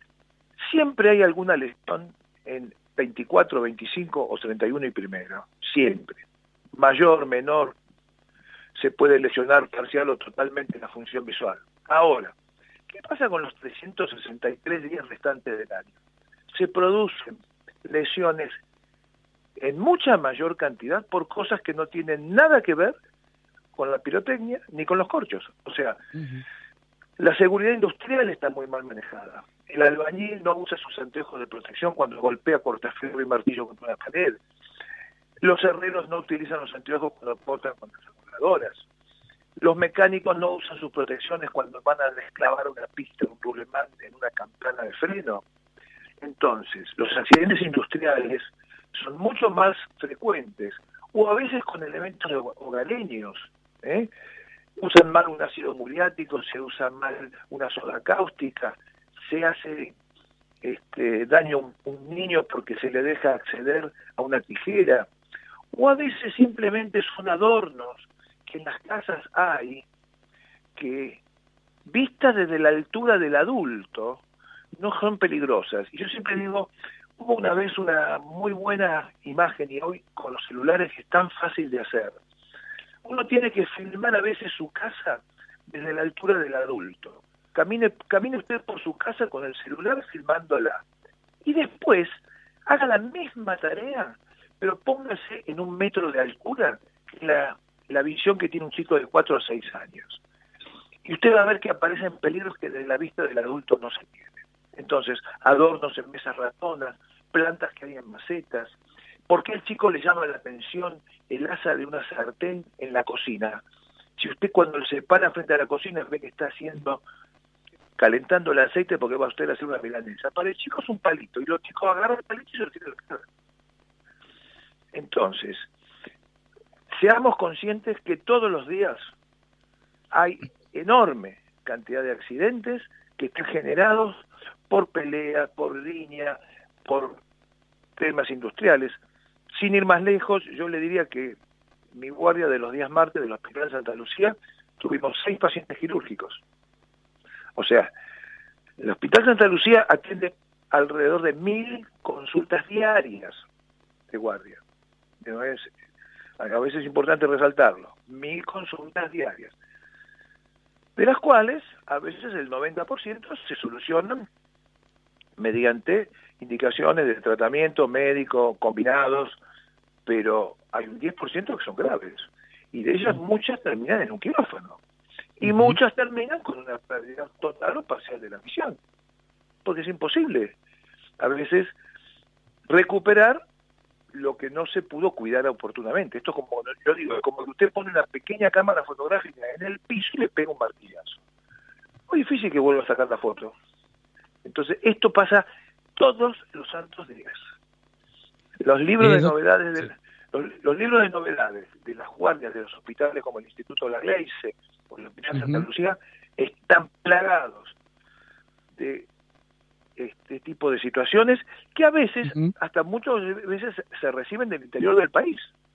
Siempre hay alguna lesión en 24, 25 o 31 y primero, siempre. Mayor, menor, se puede lesionar parcial o totalmente la función visual. Ahora, ¿qué pasa con los 363 días restantes del año? Se producen lesiones en mucha mayor cantidad por cosas que no tienen nada que ver con la pirotecnia ni con los corchos. O sea, la seguridad industrial está muy mal manejada. El albañil no usa sus anteojos de protección cuando golpea cortafuego y martillo contra una pared. Los herreros no utilizan los anteojos cuando cortan con las aseguradoras. Los mecánicos no usan sus protecciones cuando van a desclavar una pista, un rulemán en una campana de freno. Entonces, los accidentes industriales son mucho más frecuentes, o a veces con elementos hogareños. Usan mal un ácido muriático, se usa mal una soda cáustica, se hace daño a un niño porque se le deja acceder a una tijera, o a veces simplemente son adornos que en las casas hay que, vistas desde la altura del adulto, no son peligrosas. Y yo siempre digo, hubo una vez una muy buena imagen, y hoy con los celulares es tan fácil de hacer. Uno tiene que filmar a veces su casa desde la altura del adulto. Camine usted por su casa con el celular filmándola. Y después haga la misma tarea, pero póngase en 1 metro de altura, que es la visión que tiene un chico de 4 o 6 años. Y usted va a ver que aparecen peligros que desde la vista del adulto no se tienen. Entonces, adornos en mesas ratonas, plantas que hay en macetas. ¿Por qué al chico le llama la atención el asa de una sartén en la cocina? Si usted cuando se para frente a la cocina ve que está calentando el aceite porque va usted a hacer una milanesa, para el chico es un palito, y los chicos agarran el palito y se lo tiran a la cara. Entonces, seamos conscientes que todos los días hay enorme cantidad de accidentes que están generados por pelea, por riña, por temas industriales. Sin ir más lejos, yo le diría que mi guardia de los días martes del Hospital Santa Lucía tuvimos 6 pacientes quirúrgicos. O sea, el Hospital Santa Lucía atiende alrededor de 1000 consultas diarias de guardia. No es, a veces es importante resaltarlo, 1000 consultas diarias, de las cuales a veces el 90% se solucionan mediante indicaciones de tratamiento médico combinados, pero hay un 10% que son graves, y de ellas muchas terminan en un quirófano, y muchas terminan con una pérdida total o parcial de la visión, porque es imposible a veces recuperar lo que no se pudo cuidar oportunamente. Esto, como yo digo, es como que usted pone una pequeña cámara fotográfica en el piso y le pega un martillazo. difícil que vuelva a sacar la foto. Entonces, esto pasa todos los santos días. Los libros de novedades los libros de novedades de las guardias de los hospitales como el Instituto de la Gleice o el Hospital Santa Lucía están plagados de este tipo de situaciones que a veces, hasta muchas veces, se reciben del interior del país.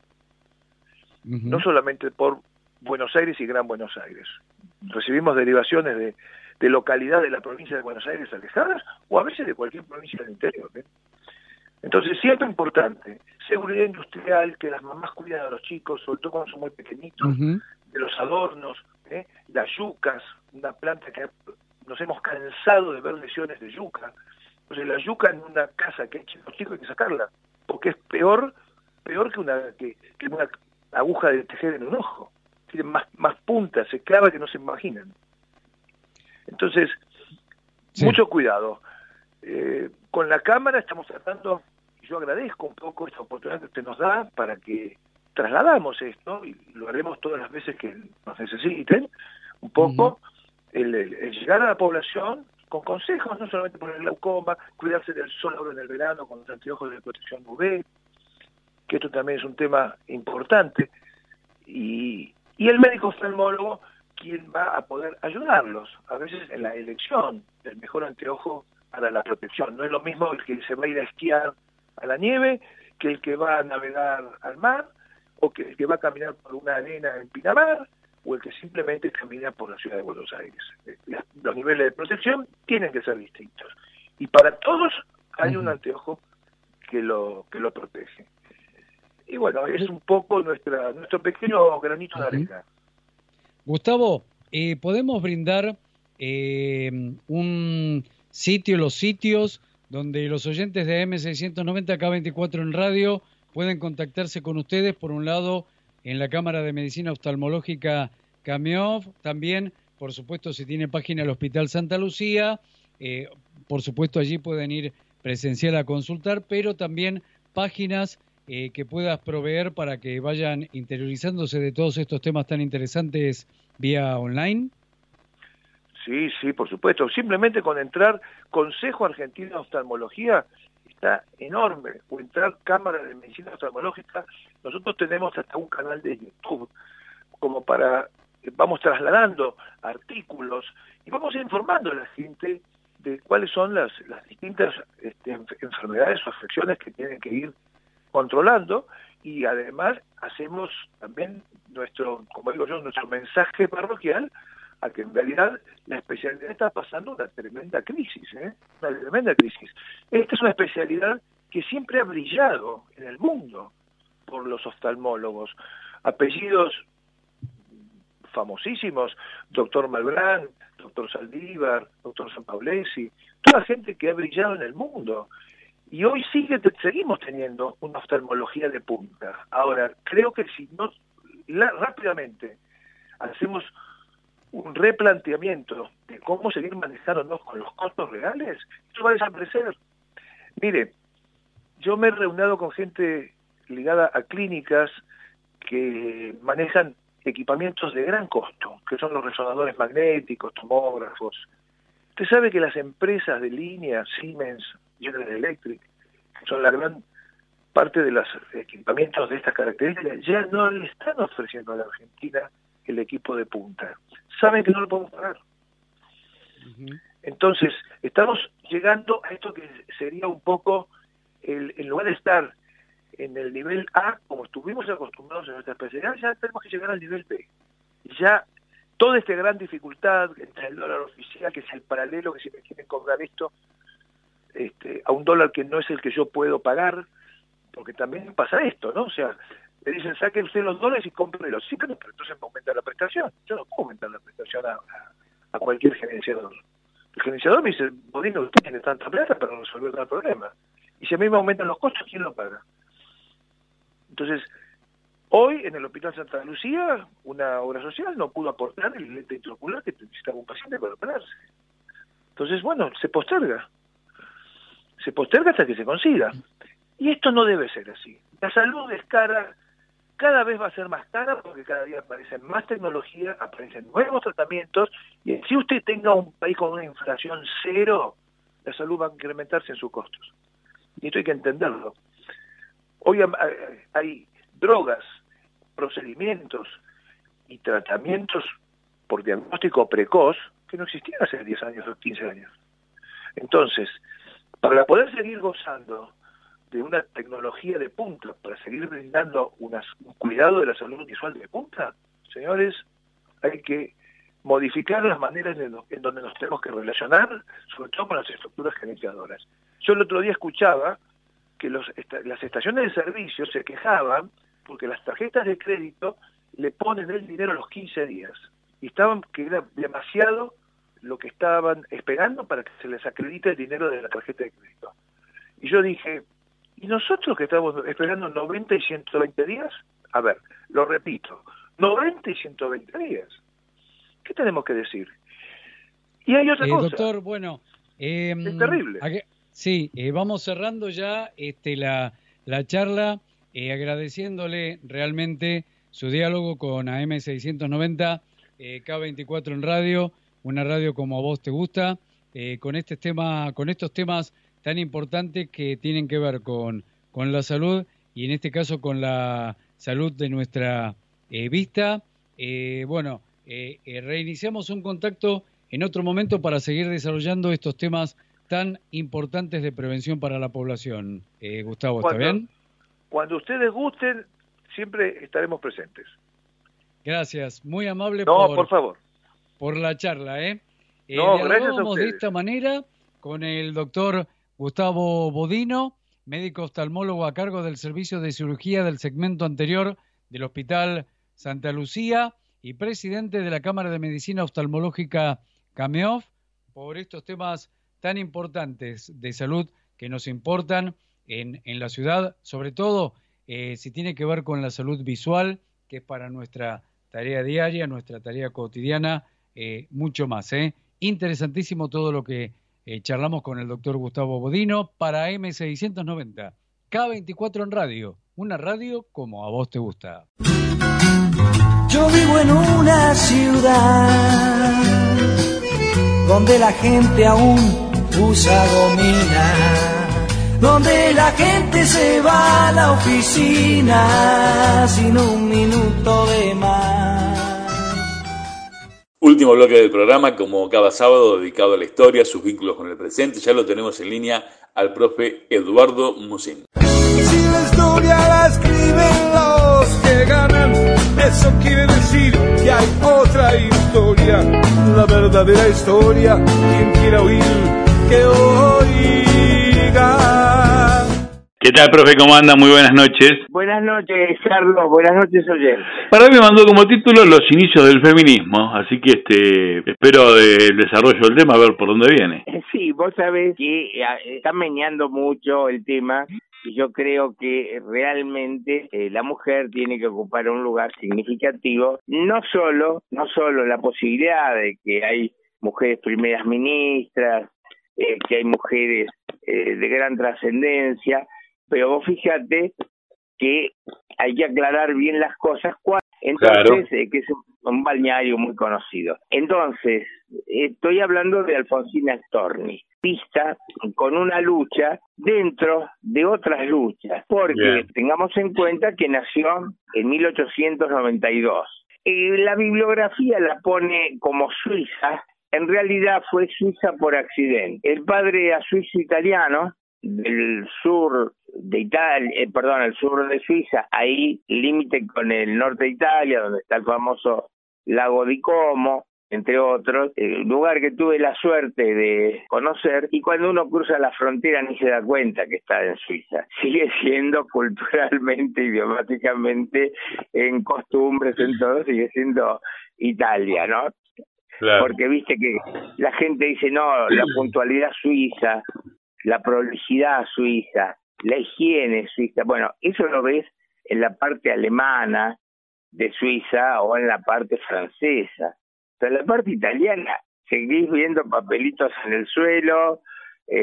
No solamente por Buenos Aires y Gran Buenos Aires. Recibimos derivaciones de localidad de la provincia de Buenos Aires alejadas o a veces de cualquier provincia del interior. Entonces, siempre importante, seguridad industrial, que las mamás cuidan a los chicos, sobre todo cuando son muy pequeñitos, de los adornos, las yucas, una planta que nos hemos cansado de ver lesiones de yuca. Entonces, la yuca en una casa que hay chicos hay que sacarla, porque es peor que una aguja de tejer en un ojo. Tiene más puntas, se clava que no se imaginan. Entonces, mucho cuidado. Con la cámara estamos tratando, y yo agradezco un poco esta oportunidad que usted nos da para que trasladamos esto, y lo haremos todas las veces que nos necesiten, un poco, el llegar a la población con consejos, no solamente por el glaucoma, cuidarse del sol ahora en el verano con los anteojos de protección UV, que esto también es un tema importante, y el médico oftalmólogo quien va a poder ayudarlos, a veces en la elección del mejor anteojo para la protección. No es lo mismo el que se va a ir a esquiar a la nieve que el que va a navegar al mar, o que el que va a caminar por una arena en Pinamar, o el que simplemente camina por la ciudad de Buenos Aires. Los niveles de protección tienen que ser distintos. Y para todos hay un anteojo que lo protege. Y bueno, es un poco nuestro pequeño granito de arena. Gustavo, ¿podemos brindar los sitios donde los oyentes de AM690 K24 en radio pueden contactarse con ustedes? Por un lado, en la Cámara de Medicina Oftalmológica CAMEOF, también, por supuesto, si tiene página el Hospital Santa Lucía, por supuesto allí pueden ir presencial a consultar, pero también páginas que puedas proveer para que vayan interiorizándose de todos estos temas tan interesantes vía online. Sí, por supuesto. Simplemente con entrar Consejo Argentino de Oftalmología está enorme, o entrar Cámara de Medicina Oftalmológica. Nosotros tenemos hasta un canal de YouTube como vamos trasladando artículos y vamos informando a la gente de cuáles son las distintas enfermedades o afecciones que tienen que ir controlando, y además hacemos también nuestro mensaje parroquial a que en realidad la especialidad está pasando una tremenda crisis, una tremenda crisis. Esta es una especialidad que siempre ha brillado en el mundo por los oftalmólogos. Apellidos famosísimos, doctor Malbrán, doctor Saldívar, doctor Sanpaolesi, toda gente que ha brillado en el mundo. Y hoy seguimos teniendo una oftalmología de punta. Ahora, creo que si no rápidamente hacemos un replanteamiento de cómo seguir manejándonos con los costos reales, esto va a desaparecer. Mire, yo me he reunido con gente ligada a clínicas que manejan equipamientos de gran costo, que son los resonadores magnéticos, tomógrafos. Usted sabe que las empresas de línea, Siemens, General Electric, que son la gran parte de los equipamientos de estas características, ya no le están ofreciendo a la Argentina el equipo de punta. Saben que no lo podemos pagar. Entonces, estamos llegando a esto que sería un poco, en lugar de estar en el nivel A, como estuvimos acostumbrados en nuestra especialidad, ya tenemos que llegar al nivel B. Ya toda esta gran dificultad entre el dólar oficial, que es el paralelo, que si me quieren cobrar esto, a un dólar que no es el que yo puedo pagar, porque también pasa esto, ¿no? O sea, le dicen, saquen usted los dólares y cómprenlos. Sí, pero entonces me aumenta la prestación. Yo no puedo aumentar la prestación a cualquier gerenciador. El gerenciador me dice, Bodino, usted tiene tanta plata para resolver tal problema. Y si a mí me aumentan los costos, ¿quién lo paga? Entonces, hoy en el Hospital Santa Lucía, una obra social no pudo aportar el lente intraocular que necesitaba un paciente para operarse. Entonces, bueno, se posterga. Se posterga hasta que se consiga. Y esto no debe ser así. La salud es cara, cada vez va a ser más cara porque cada día aparecen más tecnología, aparecen nuevos tratamientos y encima así usted tenga un país con una inflación cero, la salud va a incrementarse en sus costos. Y esto hay que entenderlo. Hoy hay drogas, procedimientos y tratamientos por diagnóstico precoz que no existían hace 10 años o 15 años. Entonces, para poder seguir gozando de una tecnología de punta, para seguir brindando un cuidado de la salud visual de punta, señores, hay que modificar las maneras en donde nos tenemos que relacionar, sobre todo con las estructuras gerenciadoras. Yo el otro día escuchaba que las estaciones de servicio se quejaban porque las tarjetas de crédito le ponen el dinero a los 15 días. Y que era demasiado lo que estaban esperando para que se les acredite el dinero de la tarjeta de crédito. Y yo dije, ¿y nosotros que estamos esperando 90 y 120 días? A ver, lo repito, 90 y 120 días. ¿Qué tenemos que decir? Y hay otra cosa. Doctor, bueno... es terrible. Sí, vamos cerrando ya la charla, agradeciéndole realmente su diálogo con AM690, K24 en radio, una radio como a vos te gusta, con estos temas tan importantes que tienen que ver con la salud y en este caso con la salud de nuestra vista. Reiniciamos un contacto en otro momento para seguir desarrollando estos temas tan importantes de prevención para la población. Gustavo, ¿está bien? Cuando ustedes gusten, siempre estaremos presentes. Gracias, muy amable por favor. Por la charla. Gracias a ustedes. De esta manera con el doctor Gustavo Bodino, médico oftalmólogo a cargo del servicio de cirugía del segmento anterior del Hospital Santa Lucía y presidente de la Cámara de Medicina Oftalmológica CAMEOF, por estos temas tan importantes de salud que nos importan en la ciudad, sobre todo si tiene que ver con la salud visual, que es para nuestra tarea diaria, nuestra tarea cotidiana, mucho más. Interesantísimo todo lo que charlamos con el doctor Gustavo Bodino para M690, K24 en radio, una radio como a vos te gusta. Yo vivo en una ciudad donde la gente aún usa gomina, donde la gente se va a la oficina sin un minuto de más. Último bloque del programa, como cada sábado, dedicado a la historia, sus vínculos con el presente. Ya lo tenemos en línea al profe Eduardo Musín. Si la historia la escriben los que ganan, eso quiere decir que hay otra historia, la verdadera historia. Quien quiera oír, que oiga. ¿Qué tal, profe? ¿Cómo anda? Muy buenas noches. Buenas noches, Carlos. Buenas noches, oyentes. Para mí me mandó como título Los inicios del feminismo, así que espero el desarrollo del tema, a ver por dónde viene. Sí, vos sabés que está meneando mucho el tema y yo creo que realmente la mujer tiene que ocupar un lugar significativo, no solo la posibilidad de que hay mujeres primeras ministras, que hay mujeres de gran trascendencia, pero vos fíjate que hay que aclarar bien las cosas. Entonces, claro. Que es un balneario muy conocido. Entonces, estoy hablando de Alfonsina Storni, vista con una lucha dentro de otras luchas, porque tengamos en cuenta que nació en 1892. La bibliografía la pone como suiza, en realidad fue suiza por accidente. El padre era suizo-italiano, del sur de Italia, el sur de Suiza, ahí límite con el norte de Italia, donde está el famoso lago di Como, entre otros, lugar que tuve la suerte de conocer, y cuando uno cruza la frontera ni se da cuenta que está en Suiza. Sigue siendo culturalmente, idiomáticamente, en costumbres, en todo, sigue siendo Italia, ¿no? Claro. Porque viste que la gente dice, no, la puntualidad suiza, la prolijidad suiza, la higiene suiza. Bueno, eso lo ves en la parte alemana de Suiza o en la parte francesa. Pero en la parte italiana seguís viendo papelitos en el suelo,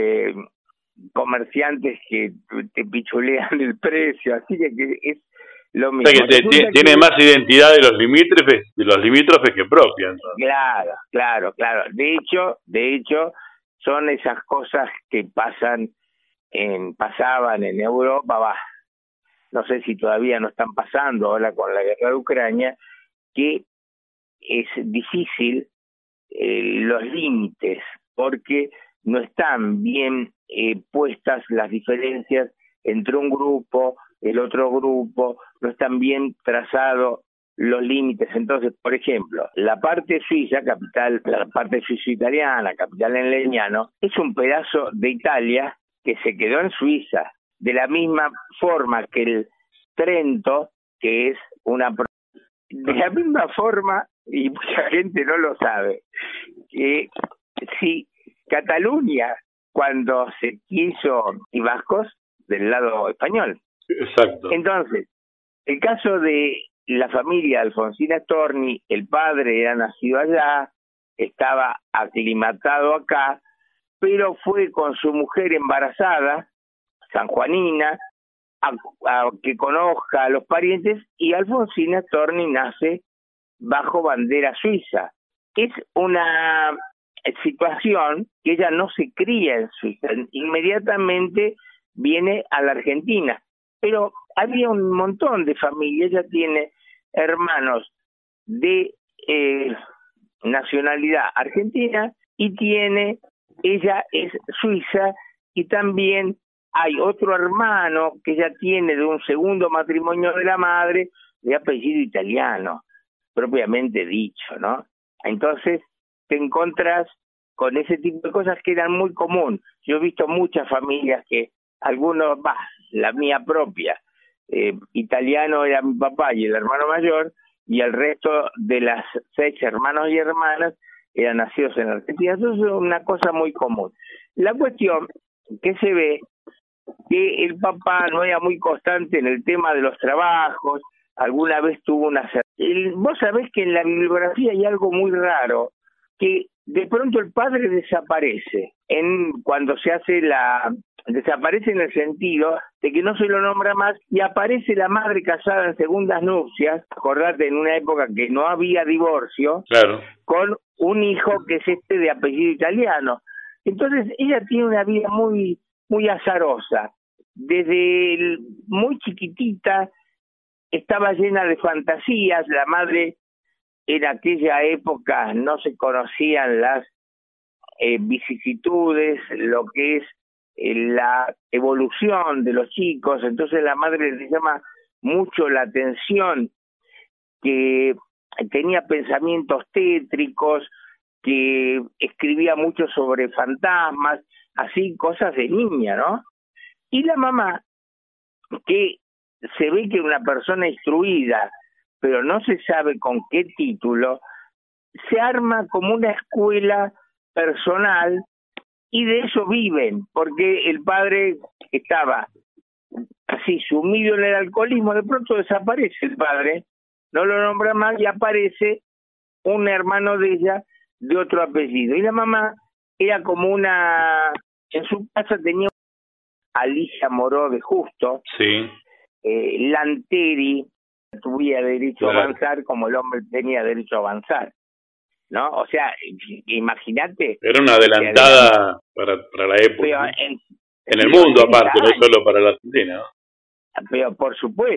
comerciantes que te pichulean el precio, así que lo mismo. O sea que tiene más identidad de los limítrofes que propia. Entonces. Claro. De hecho, son esas cosas que pasaban en Europa, no sé si todavía no están pasando ahora con la guerra de Ucrania, que es difícil los límites, porque no están bien puestas las diferencias entre un grupo, el otro grupo, no están bien trazados los límites. Entonces, por ejemplo, la parte suiza, la parte suizo-italiana, capital en Legnano, es un pedazo de Italia que se quedó en Suiza, de la misma forma que el Trento, que es de la misma forma, y mucha gente no lo sabe, que si Cataluña, cuando se quiso, y vascos del lado español. Exacto. Entonces, el caso de la familia Alfonsina Storni, el padre era nacido allá, estaba aclimatado acá, pero fue con su mujer embarazada, sanjuanina, a que conozca a los parientes, y Alfonsina Storni nace bajo bandera suiza. Es una situación que ella no se cría en Suiza, inmediatamente viene a la Argentina, pero había un montón de familias. Ella tiene hermanos de nacionalidad argentina y ella es suiza, y también hay otro hermano que ella tiene de un segundo matrimonio de la madre, de apellido italiano, propiamente dicho, ¿no? Entonces te encontrás con ese tipo de cosas que eran muy común. Yo he visto muchas familias que algunos, la mía propia, italiano era mi papá y el hermano mayor, y el resto de las 6 hermanos y hermanas eran nacidos en Argentina. Eso es una cosa muy común. La cuestión que se ve que el papá no era muy constante en el tema de los trabajos, alguna vez tuvo vos sabés que en la bibliografía hay algo muy raro, que de pronto el padre desaparece cuando se hace desaparece en el sentido de que no se lo nombra más, y aparece la madre casada en segundas nupcias, acordate, en una época que no había divorcio, claro, con un hijo que es de apellido italiano. Entonces ella tiene una vida muy, muy azarosa. Desde muy chiquitita estaba llena de fantasías. La madre, en aquella época no se conocían las vicisitudes, lo que es la evolución de los chicos. Entonces la madre le llama mucho la atención que tenía pensamientos tétricos, que escribía mucho sobre fantasmas, así, cosas de niña, ¿no? Y la mamá, que se ve que una persona instruida, pero no se sabe con qué título, se arma como una escuela personal, y de eso viven, porque el padre estaba así sumido en el alcoholismo. De pronto desaparece el padre, no lo nombra más, y aparece un hermano de ella de otro apellido. Y la mamá era como en su casa tenía Alicia Moró de Justo, sí, Lanteri tuviera derecho a avanzar como el hombre tenía derecho a avanzar, ¿no? O sea, imagínate. Era una adelantada para la época. Pero en el mundo aparte, no solo para la Argentina, ¿no? Pero por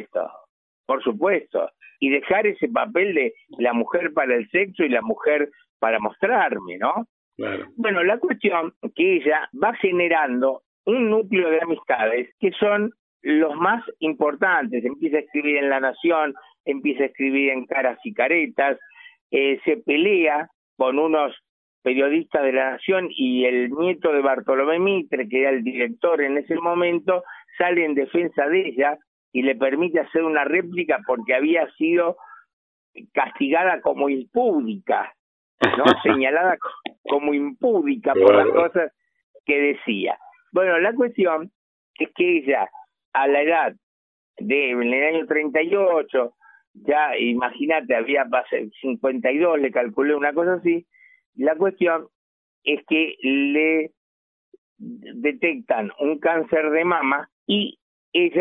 supuesto. Y dejar ese papel de la mujer para el sexo y la mujer para mostrarme, ¿no? Claro. Bueno, la cuestión que ella va generando un núcleo de amistades que son los más importantes. Empieza a escribir en La Nación, empieza a escribir en Caras y Caretas, se pelea con unos periodistas de La Nación, y el nieto de Bartolomé Mitre, que era el director en ese momento, sale en defensa de ella y le permite hacer una réplica porque había sido castigada como impúdica, ¿no? Señalada como impúdica por las cosas que decía. Bueno, la cuestión es que ella, a la edad en el año 38, ya imagínate, había 52, le calculé una cosa así. La cuestión es que le detectan un cáncer de mama, y ella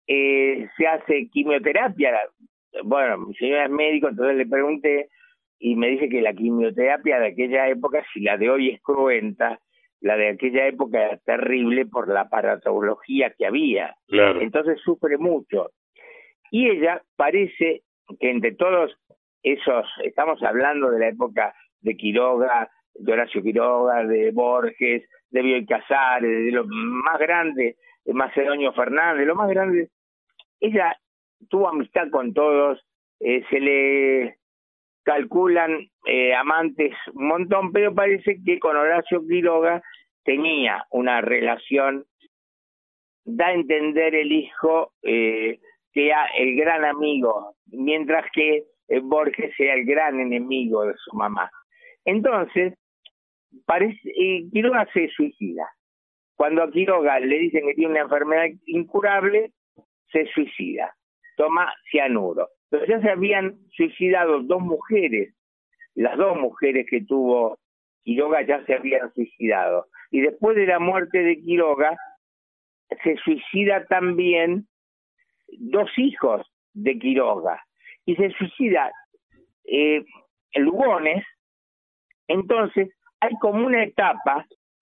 se hace quimioterapia. Bueno, mi señora es médico, entonces le pregunté y me dice que la quimioterapia de aquella época, si la de hoy es cruenta, la de aquella época era terrible por la aparatología que había. Claro. Entonces sufre mucho. Y ella parece que entre todos esos, estamos hablando de la época de Quiroga, de Horacio Quiroga, de Borges, de Bioy Casares, de los más grandes, de Macedonio Fernández, lo más grande, ella tuvo amistad con todos, se le calculan amantes un montón, pero parece que con Horacio Quiroga tenía una relación, da a entender el hijo que era el gran amigo, mientras que Borges era el gran enemigo de su mamá. Entonces, Quiroga se suicida. Cuando a Quiroga le dicen que tiene una enfermedad incurable, se suicida, toma cianuro. Pero ya se habían suicidado 2 mujeres, las 2 mujeres que tuvo Quiroga ya se habían suicidado. Y después de la muerte de Quiroga, se suicida también 2 hijos de Quiroga. Y se suicida Lugones. Entonces, hay como una etapa,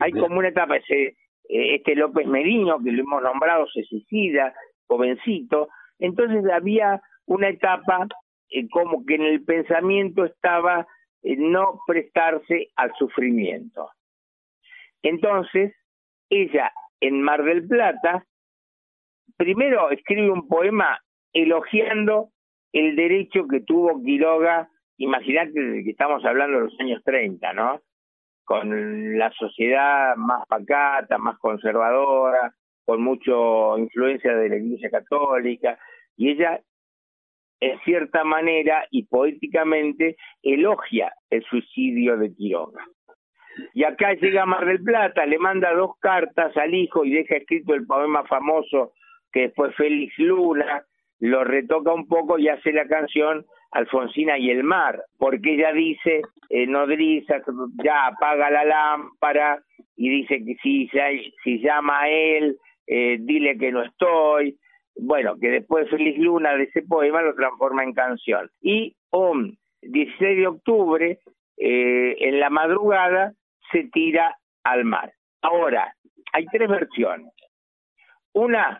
este López Merino, que lo hemos nombrado, se suicida, jovencito. Entonces había una etapa como que en el pensamiento estaba no prestarse al sufrimiento. Entonces, ella en Mar del Plata, primero escribe un poema elogiando el derecho que tuvo Quiroga, imagínate que estamos hablando de los años 30, ¿no? Con la sociedad más pacata, más conservadora, con mucha influencia de la Iglesia Católica, y ella, en cierta manera y poéticamente, elogia el suicidio de Quiroga. Y acá llega a Mar del Plata, le manda 2 cartas al hijo y deja escrito el poema famoso que después Félix Luna lo retoca un poco y hace la canción Alfonsina y el mar, porque ella dice, nodriza, ya apaga la lámpara, y dice que si llama a él, dile que no estoy. Bueno, que después Félix Luna de ese poema lo transforma en canción. Y 16 de octubre, en la madrugada, se tira al mar. Ahora, hay 3 versiones. Una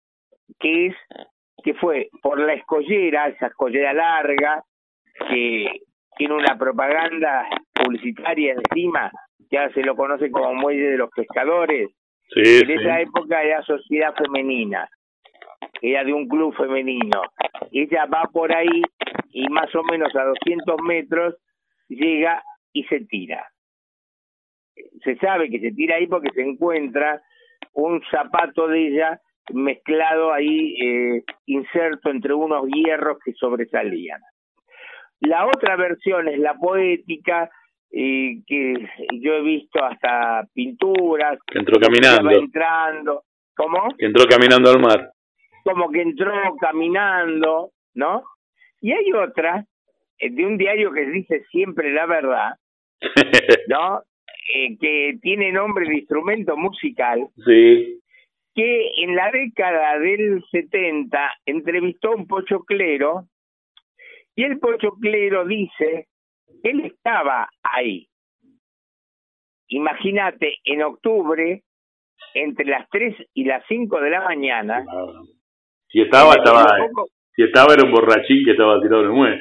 que fue por la escollera, esa escollera larga, que tiene una propaganda publicitaria encima, que ahora se lo conoce como Muelle de los Pescadores. En esa época era sociedad femenina, era de un club femenino. Ella va por ahí y más o menos a 200 metros llega y se tira. Se sabe que se tira ahí porque se encuentra un zapato de ella mezclado ahí, inserto entre unos hierros que sobresalían. La otra versión es la poética, que yo he visto hasta pinturas. Que entró caminando. Entrando. ¿Cómo? Que entró caminando al mar. Como que entró caminando, ¿no? Y hay otra, de un diario que dice siempre la verdad, ¿no? Que tiene nombre de instrumento musical. Sí. Que en la década del 70 entrevistó a un pochoclero y el pochoclero dice que él estaba ahí. Imagínate, en octubre, entre las 3 y las 5 de la mañana. Si estaba era un borrachín que estaba tirado en el muelle.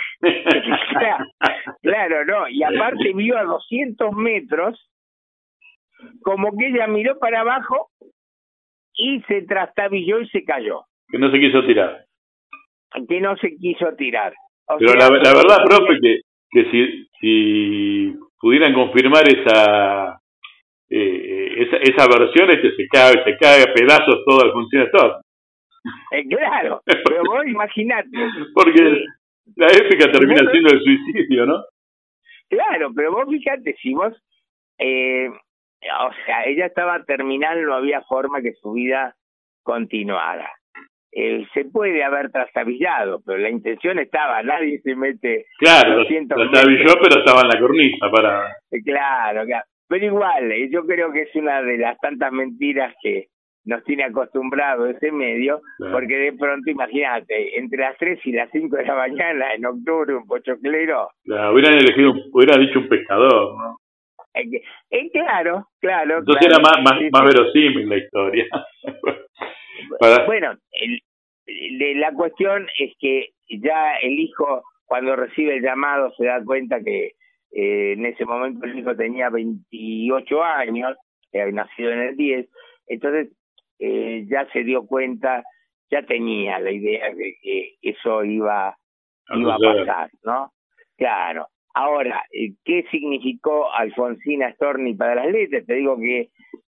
Claro, no, y aparte vio a 200 metros como que ella miró para abajo y se trastabilló y se cayó. Que no se quiso tirar. Pero la verdad, profe, que si pudieran confirmar esa versión, se cae a pedazos todo Alfonsina Storni. Claro, pero vos imaginate. Porque la épica termina siendo el suicidio, ¿no? Claro, pero vos fíjate, si vos... o sea, ella estaba terminal, no había forma que su vida continuara. Se puede haber trastabillado, pero la intención estaba, nadie se mete... Claro, trastabilló, pero estaba en la cornisa para... Claro. Pero igual, yo creo que es una de las tantas mentiras que nos tiene acostumbrado ese medio, claro. Porque de pronto, imagínate, entre las 3 y las 5 de la mañana, en octubre, un pochoclero. Claro, hubieran dicho un pescador, ¿no? Claro. Entonces claro, era más verosímil la historia. Bueno, la cuestión es que ya el hijo, cuando recibe el llamado, se da cuenta que en ese momento el hijo tenía 28 años, había nacido en el 10, entonces ya se dio cuenta, ya tenía la idea de que eso iba a pasar, ¿no? Claro. Ahora, ¿qué significó Alfonsina Storni para las letras? Te digo que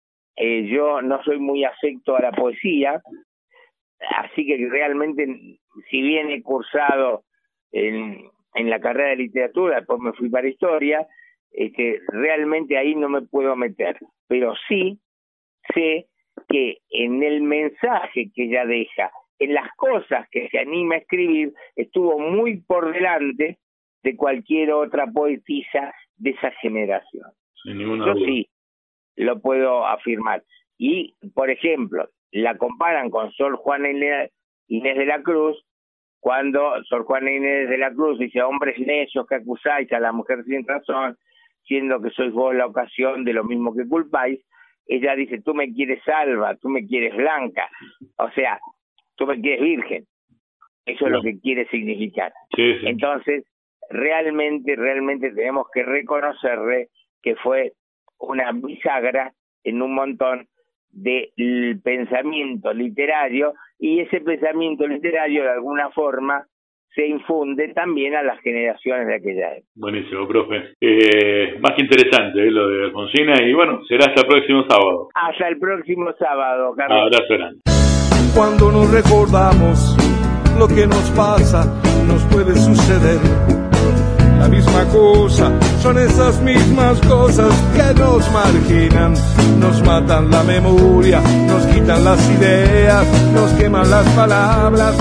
yo no soy muy afecto a la poesía, así que realmente, si bien he cursado en la carrera de literatura, después me fui para historia, realmente ahí no me puedo meter, pero sí sé que en el mensaje que ella deja, en las cosas que se anima a escribir, estuvo muy por delante de cualquier otra poetisa de esa generación. Sin ninguna Yo duda. sí lo puedo afirmar. Y, por ejemplo, la comparan con Sor Juana Inés de la Cruz, cuando Sor Juana Inés de la Cruz dice: hombres necios que acusáis a la mujer sin razón, siendo que sois vos la ocasión de lo mismo que culpáis. Ella dice: tú me quieres salva, tú me quieres blanca, o sea, tú me quieres virgen. Eso es lo que quiere significar. Sí. Entonces, realmente tenemos que reconocerle que fue una bisagra en un montón del pensamiento literario, y ese pensamiento literario de alguna forma se infunde también a las generaciones de aquella época. Buenísimo, profe. Más que interesante lo de Alfonsina, y bueno, será hasta el próximo sábado. Hasta el próximo sábado, Carlos. Abrazo grande. Cuando nos recordamos lo que nos pasa, nos puede suceder la misma cosa. Son esas mismas cosas que nos marginan, nos matan la memoria, nos quitan las ideas, nos queman las palabras.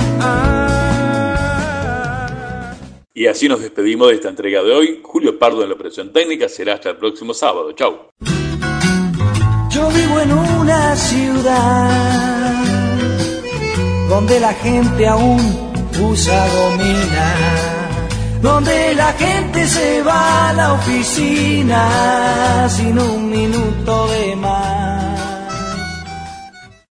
Y así nos despedimos de esta entrega de hoy. Julio Pardo en la operación técnica. Será hasta el próximo sábado. Chau. Yo vivo en una ciudad donde la gente aún usa gomina, donde la gente se va a la oficina sin un minuto de más.